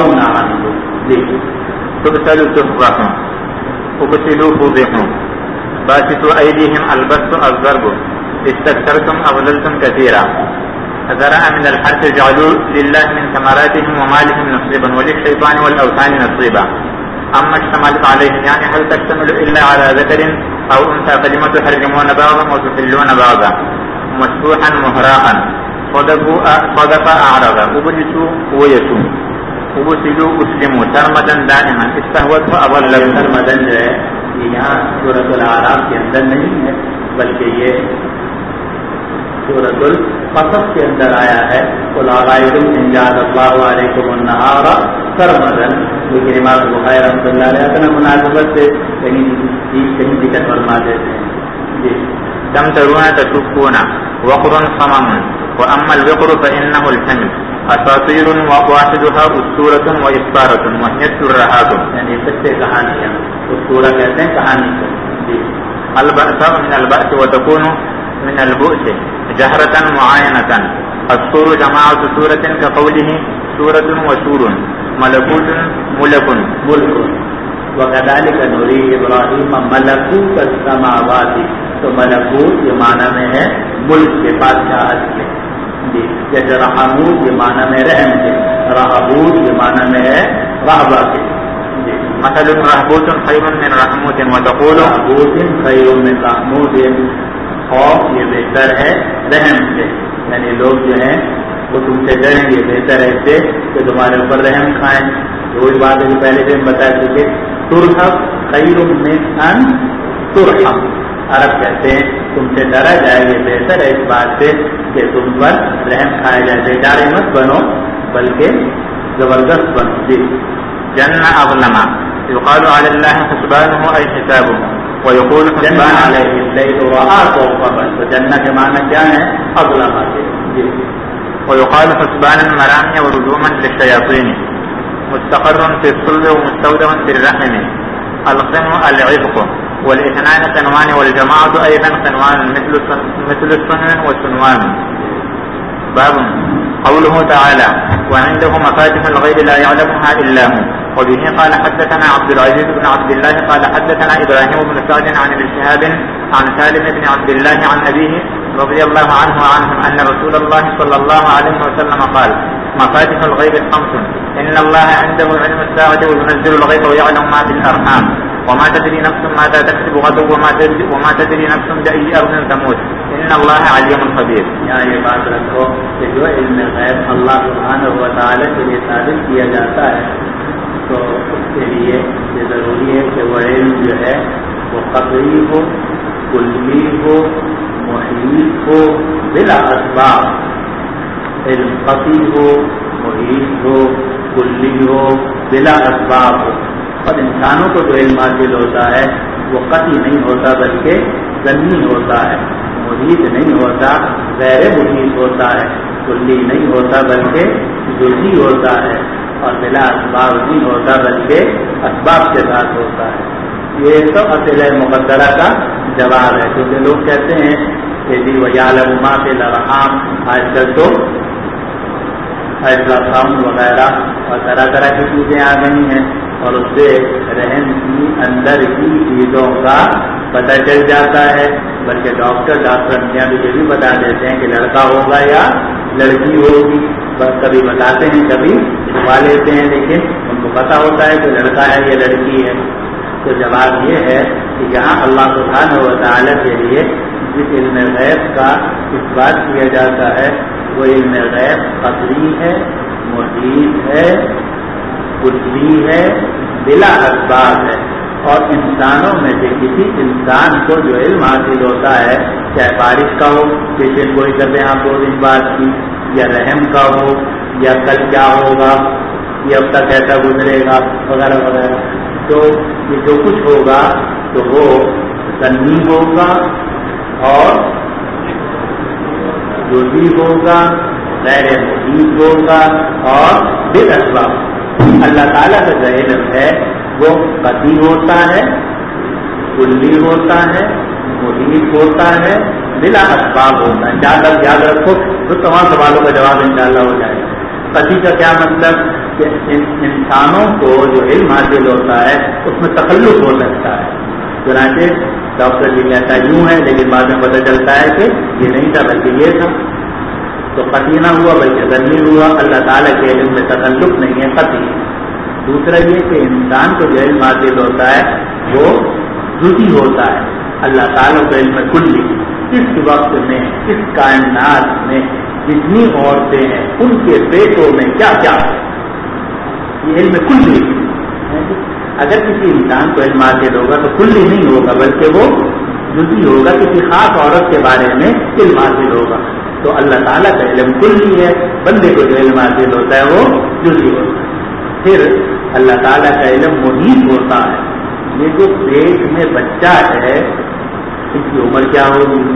تبتلوا تفضحوا وبتلوا فضحوا باسطوا أيديهم البسط الضرب استكثرتم أضللتم كثيرا. ذرأ من الحرث جعلوا لله من ثمراتهم ومالهم نصيبا وللشيطان والأوثان نصيبا. أما اشتملت عليه يعني هل تشتمل إلا على ذكر أو أنثى فلم تحرمون بعضا وتحلون بعضا. مسفوحا مهراقا صدق أعرضا وبلسوا ويسوا وبسلوا أسلموا ترمدا دائما استهوت فأضل.
ترمدا جو ہے یہ یہاں سورۃ الاعراف کے اندر نہیں ہے بلکہ یہ سورۃ القصص کے اندر آیا ہے. قل أرأيتم إن جعل الله عليكم النهار سرمدا. لیکن امام بخاری رحمۃ اللہ علیہ اپنا مناسبت سے کہیں ذکر فرما دیتے ہیں. جی
تمترون تشكون وقر صمم وأما الوقر فإنه الحمل أساطير وواحدها أسطورة وإسطارة وهي الترهات.
یعنی قصے کہانیاں اسطورہ کہتے ہیں کہانی کو. جی
البأس من البأس وتكون من البؤس جهرة معاينة. السور جماعة سورة كقوله سورة وسور، ملكوت ملك
ملک. وكذلك نری ابراہیم ملکوت السماوات. تو ملکوت یہ معنی میں ہے ملک کے، بادشاہت کے. جی جیسے رحمود یہ معنی میں رحم کے، رحبوت یہ معنی میں ہے رہبہ کے. جی
مثل رهبوت خير من رحموت وتقول
رحبوت خیر من رحمود. خوف یہ بہتر ہے رحم سے، یعنی لوگ جو ہیں وہ تم سے ڈریں گے، بہتر ہے اس سے کہ تمہارے اوپر رحم کھائیں. وہی بات ہے پہلے سے ہم بتا چکے. ترحم خیر من ان ترحم. عرب کہتے ہیں تم سے ڈرا جائے گا، بہتر ہے اس بات سے کہ تم پر رحم کھایا جائے. بیدارے مت بنو بلکہ زبردست بنو. جی
جن أظلما يقال على الله حسبانه أي حسابه، ويقول حسبان عليه
الليل رآه وقبل. تو جنہ کے معنی کیا ہے؟ اظلما کے. جی
ويقال حسبانا مرامي ورجوما للشياطين، مستقر في الصلب ومستودع في الرحم. القن العبق، والاثنان صنوان، والجماعة أيضا صنوان مثل الصنو والصنوان. باب قوله تعالى وعنده مفاتح الغيب لا يعلمها إلا هو. وبه قال حدثنا عبد العزيز بن عبد الله قال حدثنا إبراهيم بن سعد عن ابن شهاب عن سالم بن عبد الله عن أبيه رضي الله عنه وعنهم أن رسول الله صلى الله عليه وسلم قال مفاتح الغيب خمس، إن الله عنده علم الساعة وينزل الغيب ويعلم ما في الأرحام، وما تدري نفس ماذا تكسب غدا، وما تدري نفس بأي أرض تموت، إن الله عليم خبير.
یہاں یہ بات رکھو کہ جو علم غیب اللہ سبحانہ و تعالیٰ کے لیے ثابت کیا جاتا ہے تو اس کے لیے یہ ضروری ہے کہ وہ علم جو ہے وہ قطعی ہو، کلی ہو، محیط ہو، بلا اسباب. علم قطعی ہو، محیط ہو، کلی ہو، بلا اسباب ہو. اور انسانوں کو جو علم حاصل ہوتا ہے وہ قطعی نہیں ہوتا بلکہ ضمنی ہوتا ہے، محیط نہیں ہوتا، غیر محیط ہوتا ہے، کلی نہیں ہوتا بلکہ جزئی ہوتا ہے، اور بلا اسباب نہیں ہوتا بلکہ اسباب کے ساتھ ہوتا ہے. یہ سب اصل مقدرہ کا جواب ہے. کیونکہ لوگ کہتے ہیں کہ جی وَيَعْلَمُ مَا فِي الْأَرْحَامِ، آج کل تو الٹراساؤنڈ وغیرہ اور طرح طرح کی چیزیں آ گئی ہیں اور اس سے رحم کی اندر کی چیزوں کا پتہ چل جاتا ہے. بلکہ ڈاکٹر میاں بھی یہ بھی بتا دیتے ہیں کہ لڑکا ہوگا یا لڑکی ہوگی. بس کبھی بتاتے ہیں کبھی چھپا لیتے ہیں، لیکن ان کو پتہ ہوتا ہے کہ لڑکا ہے یا لڑکی ہے. تو جواب یہ ہے کہ یہاں اللہ سبحانہ و تعالیٰ کے لیے جس علم غیب کا اس بات کیا جاتا ہے وہ علم غیب قطعی ہے، محیط ہے، کلی ہے، بلا اسباب ہے. اور انسانوں میں سے کسی انسان کو جو علم حاصل ہوتا ہے، چاہے بارش کا ہو، جیسے کوئی کرتے ہیں آپ 2 دن بعد کی، یا رحم کا ہو، یا کل کیا ہوگا، یہ اب تک ایسا گزرے گا وغیرہ وغیرہ، تو یہ جو کچھ ہوگا تو وہ ضمنی ہوگا اور جزئی ہوگا، غیر محیط ہوگا اور بے اسباب. اللہ تعالیٰ کا جو علم ہے وہ قطعی ہوتا ہے، کلی ہوتا ہے، محیط ہوتا ہے، بلا اسباب ہوتا ہے. یاد رکھو تو تمام سوالوں کا جواب انشاءاللہ ہو جائے گا. قطعی کا کیا مطلب کہ انسانوں کو جو علم حاصل ہوتا ہے اس میں تخلف ہو سکتا ہے. چنانچہ ڈاکٹر جی کہتا یوں ہے لیکن بعد میں پتہ چلتا ہے کہ یہ نہیں تھا بلکہ یہ تھا. تو قطعی نہ ہوا بلکہ ضمنی ہوا. اللہ تعالیٰ کے علم میں تخلف نہیں ہے، قطعی. دوسرا یہ کہ انسان کو جو علم حاصل ہوتا ہے وہ جزئی ہوتا ہے. اللہ تعالیٰ کو علم کلی، اس وقت میں اس کائنات میں جتنی عورتیں ہیں ان کے پیٹوں میں کیا کیا ہے یہ علم کلی. اگر کسی انسان کو علم حاصل ہوگا تو کلی نہیں ہوگا بلکہ وہ جزئی ہوگا، کسی خاص عورت کے بارے میں علم حاصل ہوگا. تو اللہ تعالیٰ کا علم کلی ہے، بندے کو جو علم حاصل ہوتا ہے وہ جزئی ہوتا ہے. پھر اللہ تعالیٰ کا علم محیط ہوتا ہے. یہ جو پیٹ میں بچہ ہے اس کی عمر کیا ہوگی،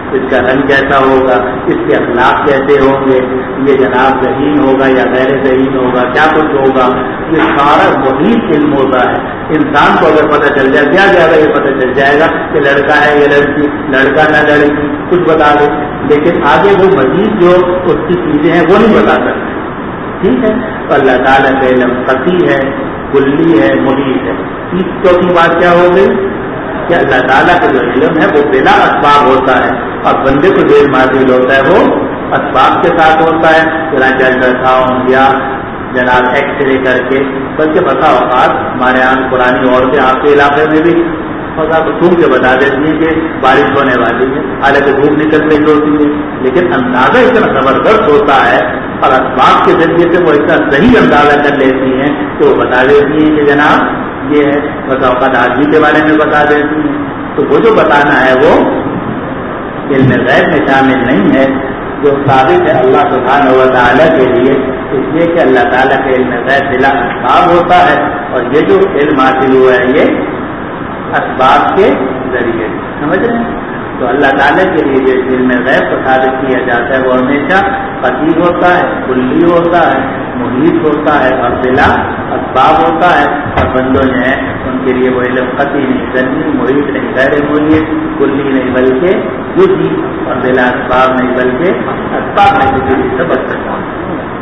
اس کا رنگ کیسا ہوگا، اس کے اخلاق کیسے ہوں گے، یہ جناب ذہین ہوگا یا غیر ذہین ہوگا، کیا کچھ ہوگا، یہ سارا محیط علم ہوتا ہے. انسان کو اگر پتہ چل جائے کیا زیادہ یہ پتہ چل جائے گا کہ لڑکا ہے یا لڑکی، لڑکا نہ لڑکی، کچھ بتا دے، لیکن آگے وہ مزید جو اس کی چیزیں ہیں وہ نہیں بتا سکتے. ٹھیک ہے، تو اللہ تعالیٰ کا علم قطعی ہے، کلی ہے، محیط ہے. چوتھی بات کیا ہو گئی کہ اللہ تعالیٰ کا جو علم ہے وہ بلا اسباب ہوتا ہے، اور بندے کو جو علم حاصل ہوتا ہے وہ اسباب کے ساتھ ہوتا ہے. چنانچہ الٹراساؤنڈ یا جناب ایکس رے کر کے، بلکہ بتا اوقات ہمارے یہاں پرانی عورتیں آپ کے علاقے میں بھی سوم کے بتا دیتی ہیں کہ بارش ہونے والی ہے، حالانکہ دھوپ نکل رہی ہوتی ہے، لیکن اندازہ اتنا زبردست ہوتا ہے اور اسباب کے ذریعے سے وہ اتنا صحیح اندازہ کر لیتی ہیں کہ وہ بتا دیتی ہیں کہ جناب یہ ہے، بتا اوقات آدمی کے بارے میں بتا دیتی ہیں. تو وہ جو بتانا ہے وہ علم غیب میں شامل نہیں ہے، جو ثابت ہے اللہ سبحانہ و تعالیٰ کے لیے، اس لیے کہ اللہ تعالیٰ کے علم غیب بلا اسباب ہوتا ہے، اور یہ جو علم حاصل ہوا ہے یہ اسباب کے ذریعے. سمجھ رہے ہیں؟ تو اللہ تعالیٰ کے لیے جو علم غیب کو ثابت کیا جاتا ہے وہ ہمیشہ قطعی ہوتا ہے، کلی ہوتا ہے، محیط ہوتا ہے اور بلا اسباب ہوتا ہے. اور بندوں جو ہیں ان کے لیے وہ علم قطعی نہیں، ذنی، محیط نہیں، غیر محیط، کلی نہیں بلکہ جزئی، اور بلا اسباب نہیں بلکہ اسباب میں جزئی سے بچ سکتا ہوں.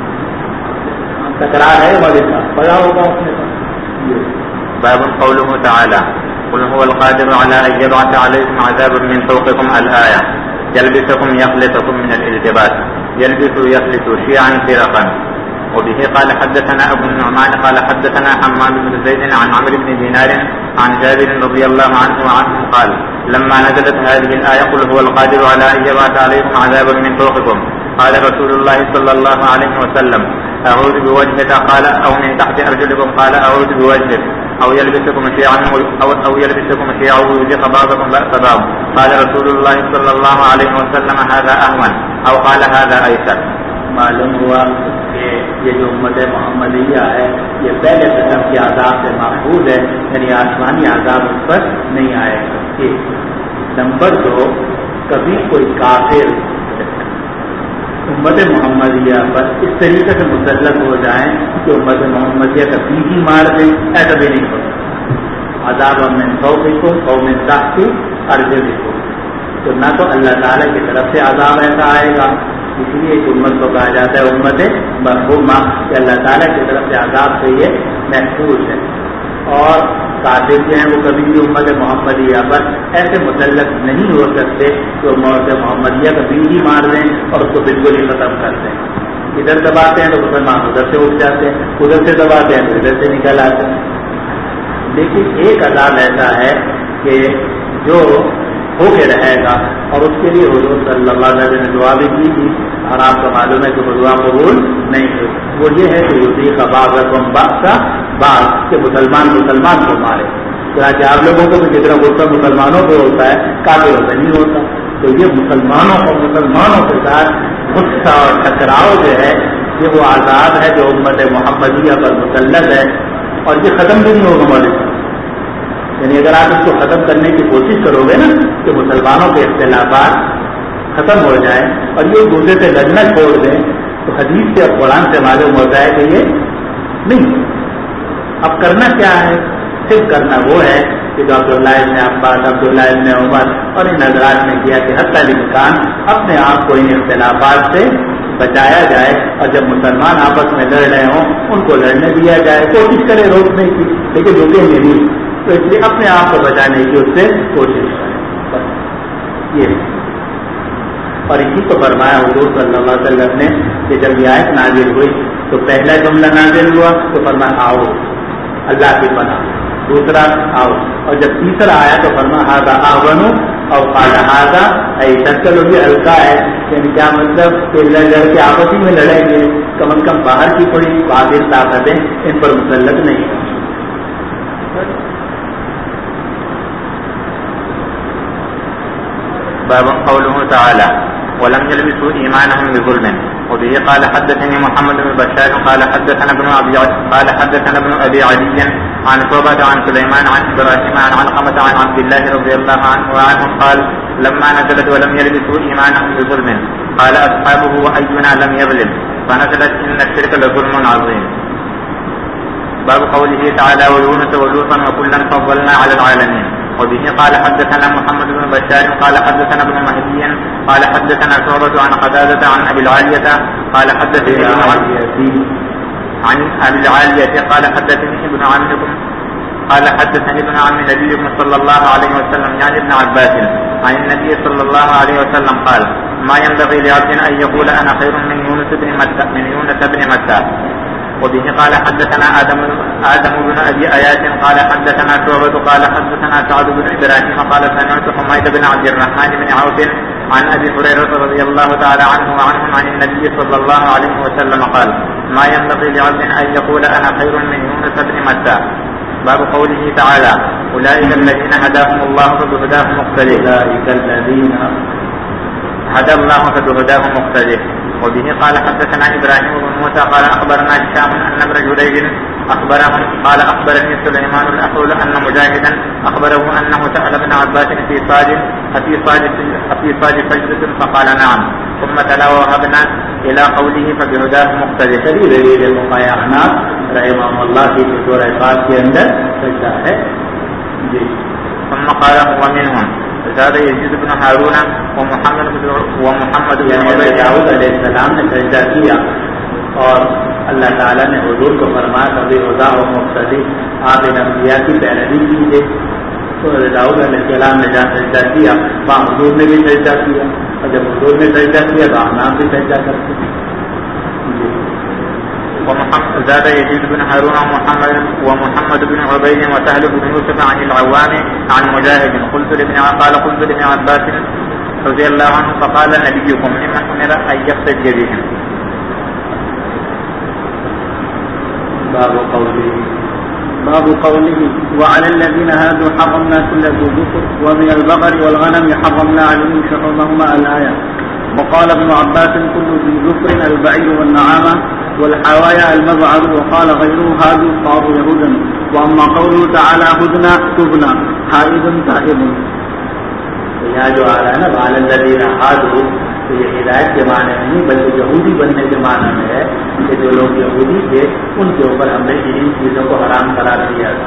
تکرار ہے والے صاحب پڑھا ہوگا اس نے.
باب قوله تعالى قل هو القادر على أن يبعث عليكم عذابا من فوقكم الآية يلبسكم يخلطكم من الالتباس يلبس شيعا فرقا. وبه قال حدثنا أبو النعمان قال حدثنا حماد بن زيد عن عمرو بن دينار عن جابر رضي الله عنه قال لما نزلت هذه الآية قل هو القادر على أن يبعث عليكم عذابا من فوقكم قال رسول الله صلى الله عليه وسلم أعوذ بوجهك قال أو من تحت أرجلكم قال أعوذ بوجهك أو يلبسكم شيعا ويذيق بعضكم بأس بعض قال رسول الله صلى الله عليه وسلم هذا أهون أو قال هذا أيسر.
معلوم ہوا کہ یہ جو امت محمدیہ ہے یہ پہلے قسم کے عذاب سے محفوظ ہے، یعنی آسمانی عذاب اس پر نہیں آئے گا. نمبر 2، کبھی کوئی کافر امت محمدیہ پر اس طریقے سے مسلط ہو جائیں کہ امت محمدیہ کا پیچھی مار دیں، ایسا بھی نہیں ہوتا. عذاب من فوقکم او من تحت ارجلکم، تو نہ تو اللہ تعالیٰ کی طرف سے عذاب ایسا آئے گا، اس لیے اس امت کو کہا جاتا ہے امت مرحومہ، کہ اللہ تعالیٰ کی طرف سے عذاب سے یہ محفوظ ہے. اور کافر جو ہیں وہ کبھی بھی امت محمدیہ پر ایسے مسلط نہیں ہو سکتے کہ امت محمدیہ کا بیج ہی مار دیں اور اس کو بالکل ہی ختم کر دیں. ادھر دباتے ہیں تو مسلمان ادھر سے اٹھ جاتے ہیں، ادھر سے دباتے ہیں تو ادھر سے نکل آتے ہیں. لیکن ایک عذاب ایسا ہے کہ جو ہو کے رہے گا، اور اس کے لیے حضور صلی اللہ علیہ وسلم نے دعا بھی کی تھی، اور آپ کو معلوم ہے کہ وہ دعا قبول نہیں ہوئی. وہ یہ ہے کہ یذیق بعضکم بأس بعض، کہ مسلمان کو مارے. چنانچہ آپ لوگوں کو بھی جتنا غصہ مسلمانوں کو ہوتا ہے کافروں سے نہیں ہوتا. تو یہ مسلمانوں کے ساتھ غصہ اور ٹکراؤ جو ہے یہ وہ عذاب ہے جو امت محمدیہ پر مسلط ہے، اور یہ ختم بھی نہیں ہوگا مولوی. یعنی اگر آپ اس کو ختم کرنے کی کوشش کرو گے نا کہ مسلمانوں کے اختلافات ختم ہو جائیں اور یہ ایک دوسرے سے لڑنا چھوڑ دیں، تو حدیث سے اور قرآن سے معلوم ہوتا ہے کہ یہ نہیں. اب کرنا کیا ہے؟ صرف کرنا وہ ہے کہ جو عبداللہ ابن عباس، عبداللہ ابن عمر اور ان حضرات نے کیا کہ حتی الامکان اپنے آپ کو ان اختلافات سے بچایا جائے، اور جب مسلمان آپس میں لڑ رہے ہوں ان کو لڑنے دیا جائے. کوشش کرے روکنے کی، لیکن روکیں گے نہیں، تو اس لیے اپنے آپ کو بچانے کی اس سے کوشش کریں. یہ اور اسی کو فرمایا حضور صلی اللہ علیہ وسلم نے کہ جب یہ آیت نازل ہوئی تو پہلا جملہ نازل ہوا تو فرمایا آؤ اللہ کی پناہ، دوسرا آؤ، اور جب تیسرا آیا تو فرمایا ھذا اہون اور قال ھذا ایسر. چلو یہ ہلکا ہے، یعنی کیا مطلب کہ لڑ کے آپس ہی میں لڑیں گے، کم از کم باہر کی تھوڑی قابل طاقتیں ان پر مسلط نہیں ہیں.
باب قوله تعالى ولم يلبسوا إيمانهم بظلم. وبه قال حدثني محمد بن بشار قال حدثنا ابن ابي علي عن شعبة عن سليمان عن ابراهيم عن علقمة عن عبد الله رضي الله عنه قال لما نزلت ولم يلبسوا ايمانهم بظلم قال اصحابه واينا لم يظلم فنزلت ان الشرك لظلم عظيم. باب قوله تعالى ويونس ولوطا وكلا فضلنا على العالمين. وبه قال حدثنا محمد بن بشار قال حدثنا ابن مهدي قال حدثنا شعبة عن قتادة عن ابي العالية قال حدثني عن ابي العالية قال حدثني ابن عمكم قال حدثني ابن عم نبيكم صلى الله عليه وسلم يعني ابن عباس عن النبي صلى الله عليه وسلم قال ما ينبغي لعبد ان يقول انا خير من يونس بن متى. وبه قال حدثنا آدم بن أبي آيات قال حدثنا شعبة قال حدثنا سعد بن إبراهيم قال سمعت حميد بن عبد الرحمن بن عوف عن أبي هريرة رضي الله تعالى عنه وعنهم عن النبي صلى الله عليه وسلم قال ما ينبغي لعبد أن يقول أنا خير من يونس بن متى. باب قوله تعالى أولئك الذين هداهم الله فبهداه مقتدي.
أولئك الذين
هدى الله فبهداه مقتدي. وبه قال حدثنا إبراهيم بن موسى قال أخبرنا هشام أن ابن جريج أخبرهم قال أخبرني سليمان الأخول أن مجاهدا أخبره أنه سأل ابن عباس في صاد سجدة فقال نعم ثم تلا وهبنا إلى قوله فبهداه مقتدي.
دلیل مقایعنات رحمہ اللہ کی سورہ قاف کے اندر سجدہ ہے.
ثم قال هو منهم. زاد يزيد بن هارون ومحمد بن
داؤد علیہ السلام نے سجدہ کیا اور اللہ تعالیٰ نے حضور کو فرمایا کبھی خدا و مقتدی آپ ان انبیاء کی پیروی کیجیے. تو داؤد علیہ السلام نے جہاں سجدہ کیا وہاں حضور نے بھی سجدہ کیا اور جب حضور نے سجدہ کیا تو آپ نام بھی سجدہ کرتے.
زاد يزيد بن هارون ومحمد بن عبيد وسهل بن يوسف عن العوام عن مجاهد قلت لابن عباس رضي الله عنه فقال نبيكم لمن أمر أن يقتدي بهم.
باب قوله وعلى الذين هادوا حرمنا كل ذي ظفر ومن البقر والغنم حرمنا عليهم شحومهما الآية. وقال ابن عباس كل ذي ظفر البعير والنعامة والحوايا المبعر وقال غيره هادوا صاروا يهودا. واما قوله تعالى هدنا تبنا حائض تائب.
یہاں جو آ رہا ہے نا وعلی الذین ہادوا تو یہ ہدایت کے معنی میں نہیں بلکہ یہودی بننے کے معنی میں ہے کہ جو لوگ یہودی تھے ان کے اوپر ہم نے ان چیزوں کو حرام قرار دیا تھا.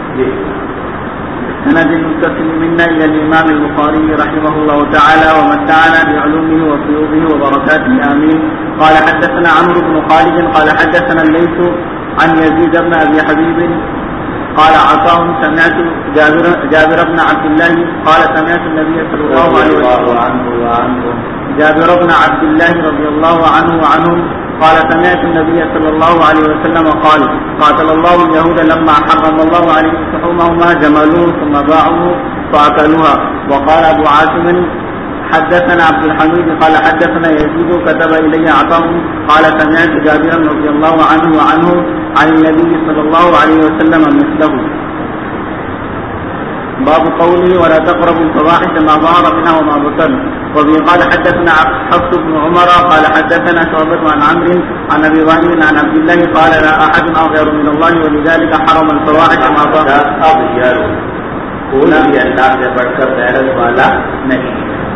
سند متصل منا الى الامام البخاري رحمه الله تعالى ومتعنا بعلومه وفيوضه وبركاته امين. قال حدثنا عمرو بن خالد قال حدثنا الليث عن يزيد بن ابي حبيب قال عطاهم سمعت جابر بن عبد الله قال سمعت النبي صلى الله عليه وسلم جابر بن عبد الله رضي الله عنه وعنهم قال سمعت النبي صلى الله عليه وسلم قال قاتل الله اليهود لما حرم الله عليهم شحومهما جملوه ثم باعوه فأكلوها. وقال أبو عاصم حدثنا عبد الحميد قال حدثنا يزيد كتب إلي عطاء قال سمعت جابرا رضي الله عنه وعنه عن النبي صلى الله عليه وسلم مثله. باب قوله ولا تقربوا الفواحش ما ظهر منها وما بطن. وبه قال حدثنا حفص بن عمر قال حدثنا شعبة عن عمرو عن ابي وائل عن عبد الله قال لا احد اغير من الله ولذلك حرم الفواحش ما ظهر.
کوئی بھی اللہ سے بڑھ کر غیرت والا نہیں.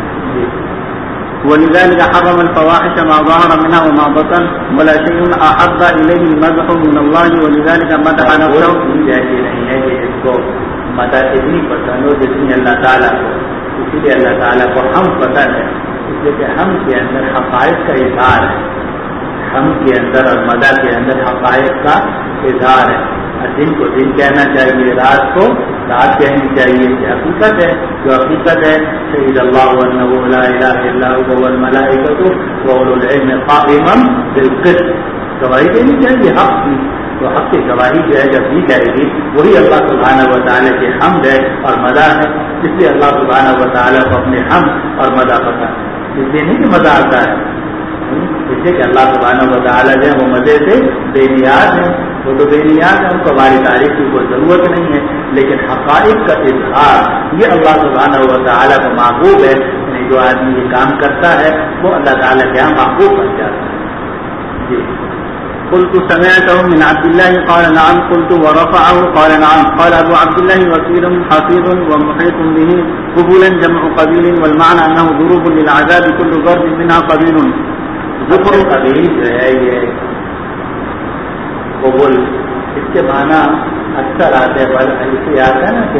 ولذلك حرم الفواحش ما ظهر منها وما بطن ولا شيء احب اليه المدح من الله ولذلك مدح نفسه.
جیسی نہیں ہے کہ اس کو مدح اتنی پسند ہو جتنی اللہ تعالیٰ کو. اسی لیے اللہ تعالیٰ کو ہم پسند ہے اس لیے کہ ہم کے اندر حقائق کا اظہار ہے. ہم کے اندر اور مدح کے اندر حقائق کا اظہار ہے. دن کو دن کہنا چاہیے, رات کو رات کہنی چاہیے. یہ حقیقت ہے, جو حقیقت ہے شہید اللہ انہ لا الہ الا هو والملائکۃ واولو العلم قائما بالقسط. گواہی دینی چاہیے حق کی. تو حق کی گواہی جو ہے جب دی جائے گی وہی اللہ سبحانہ و تعالیٰ کے حمد ہے اور مدح ہے. اس لیے اللہ سبحانہ و تعالیٰ کو اپنے حمد اور مدح پتا ہے. اس لیے نہیں کہ مزہ آتا ہے, اس لیے کہ اللہ سبحانہ و تعالیٰ جو ہے وہ مزے سے بے نیاز ہیں. وہ تو بے نیاز ہیں, ان کو ہماری تعریف کی کوئی ضرورت نہیں ہے. لیکن حقائق کا اظہار یہ اللہ سبحانہ و تعالیٰ کو محبوب ہے. یعنی جو آدمی یہ کام کرتا ہے وہ اللہ تعالیٰ کے یہاں محبوب بن جاتا ہے. جی
قلت سمعته من عبد الله قال نعم قلت ورفعه قال نعم قال أبو عبد الله وكيل حفيظ ومحيط به قبولا جمع قبيل والمعنى أنه ضروب للعذاب كل ضرب منها قبيل.
ذکر قبیل جو ہے یہ قبول اس کے معنی اکثر آتے ہیں بل ایسے آتا ہے نا کہ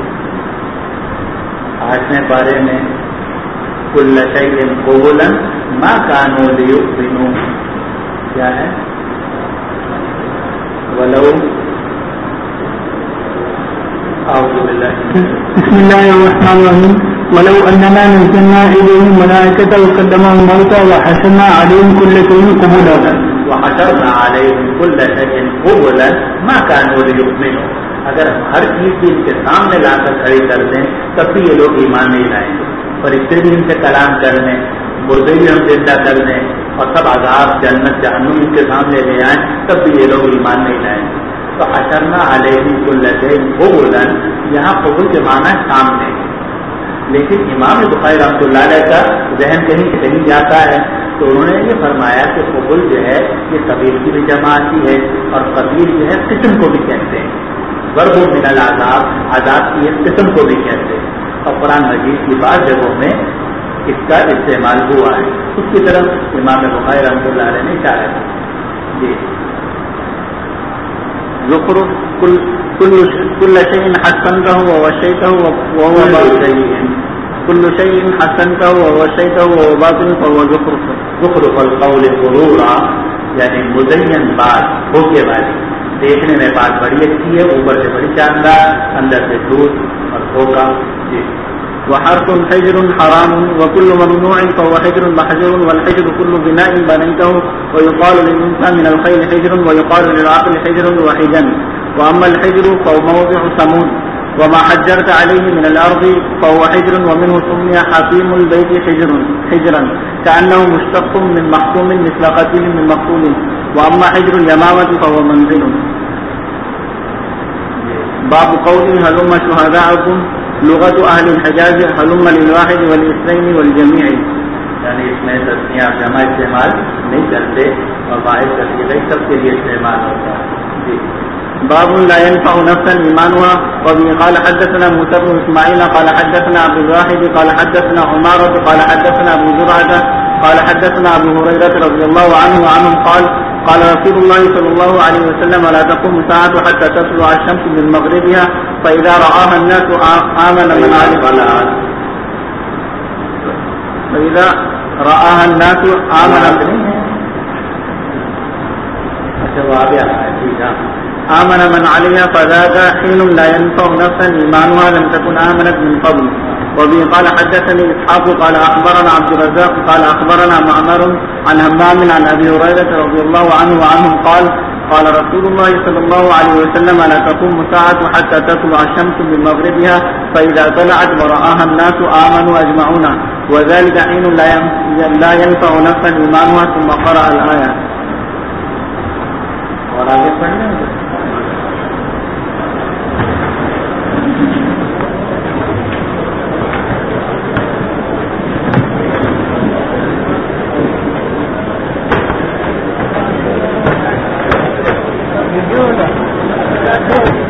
8ویں پارے میں کل شیء قبولا ما كانوا ليؤمنوا کیا ہے ولو اعوذ بالله
بسم الله الرحمن الرحيم ولو أننا نزلنا إليهم ملائكة وقدمهم موتى وحشرنا عليهم كل شيء قبولا
وحشرنا عليهم كل شيء قبولا ما كانوا ليؤمنوا اگر ہر چیز ان کے سامنے لا کر کھڑی کر دیں تب بھی یہ لوگ ایمان نہیں لائیں گے. فرشتے بھی ان سے کلام کر دیں, مردے بھی ہم زندہ کر دیں اور سب عذاب جنت جہنم ان کے سامنے لے آئیں تب بھی یہ لوگ ایمان نہیں لائیں گے. تو حشرنا علیہم کل شیء قبولا یہاں قبول کے معنی سامنے, لیکن امام بخاری رحمۃ اللہ علیہ کا ذہن کہیں جاتا ہے تو انہوں نے یہ فرمایا کہ قبول جو ہے یہ قبیل کی بھی جمع آتی ہے اور قبیل جو ہے قسم کو بھی کہتے ہیں. ضرب من العذاب عذاب کی ایک قسم کو بھی کہتے ہیں اور قرآن مجید کی بعض جگہوں میں اس کا استعمال ہوا ہے. اس کی طرف امام بخاری رحمۃ اللہ علیہ نے اشارہ کیا. جی
ذکر كل شيء حسنته ووشيته وهو باطل كل شيء حسنته ووشيته وهو باطل فهو
زخرف القول غرورا یعنی مزین بات دھوکے والی, دیکھنے میں بات بڑی اچھی ہے, اوپر سے بڑی شاندار, اندر سے دودھ اور دھوکا. جی
وحرف حجر حرام وكل ممنوع فهو حجر محجور والحجر كل بناء بنيته ويقال للإنسان من الخيل حجر ويقال للعقل حجر وحجن. وأما الحجر فهو موضع ثمود وما حجرت عليه من الأرض فهو حجر ومنه سمي حكيم البيت حجرا كأنه مشتق من محكوم مثل قتيل من مقتول. وأما حجر اليمامة فهو منزل. باب قوله هلم شهداءكم لغت اہل الحجاز حلم للواحد والاثنين والجميع,
یعنی اس میں تسمیہ جمع استعمال نہیں کرتے اور واحد تسمیہ سب کے لیے استعمال ہوتا ہے. جی
باب لا ينفع نفسا ایمانها. وبه قال حدثنا موسى بن اسماعيل قال حدثنا عبد الواحد قال حدثنا عمارة قال حدثنا ابو زرعة قال حدثنا ابو هريرة رضي الله عنه وعنهم قال قال رسول الله صلى الله عليه وسلم لا تقوم الساعة حتى تطلع الشمس من مغربها فإذا رآها الناس آمن من عليها فإذا رآها الناس آمن من عليها فذاك حين لا ينفع نفسا إيمانها لم تكن آمنت من قبل. وبه قال حدثني إسحاق قال أخبرنا عبد الرزاق قال أخبرنا معمر عن همام عن أبي هريرة رضي الله عنه وعنهم قال قال رسول الله صلى الله عليه وسلم لا تقوم الساعة حتى تطلع الشمس من مغربها فإذا طلعت ورآها الناس آمنوا أجمعون وذلك حين لا ينفع نفسا إيمانها. ثم قرأ الآية.
اور آگے پڑھنا
Thank you.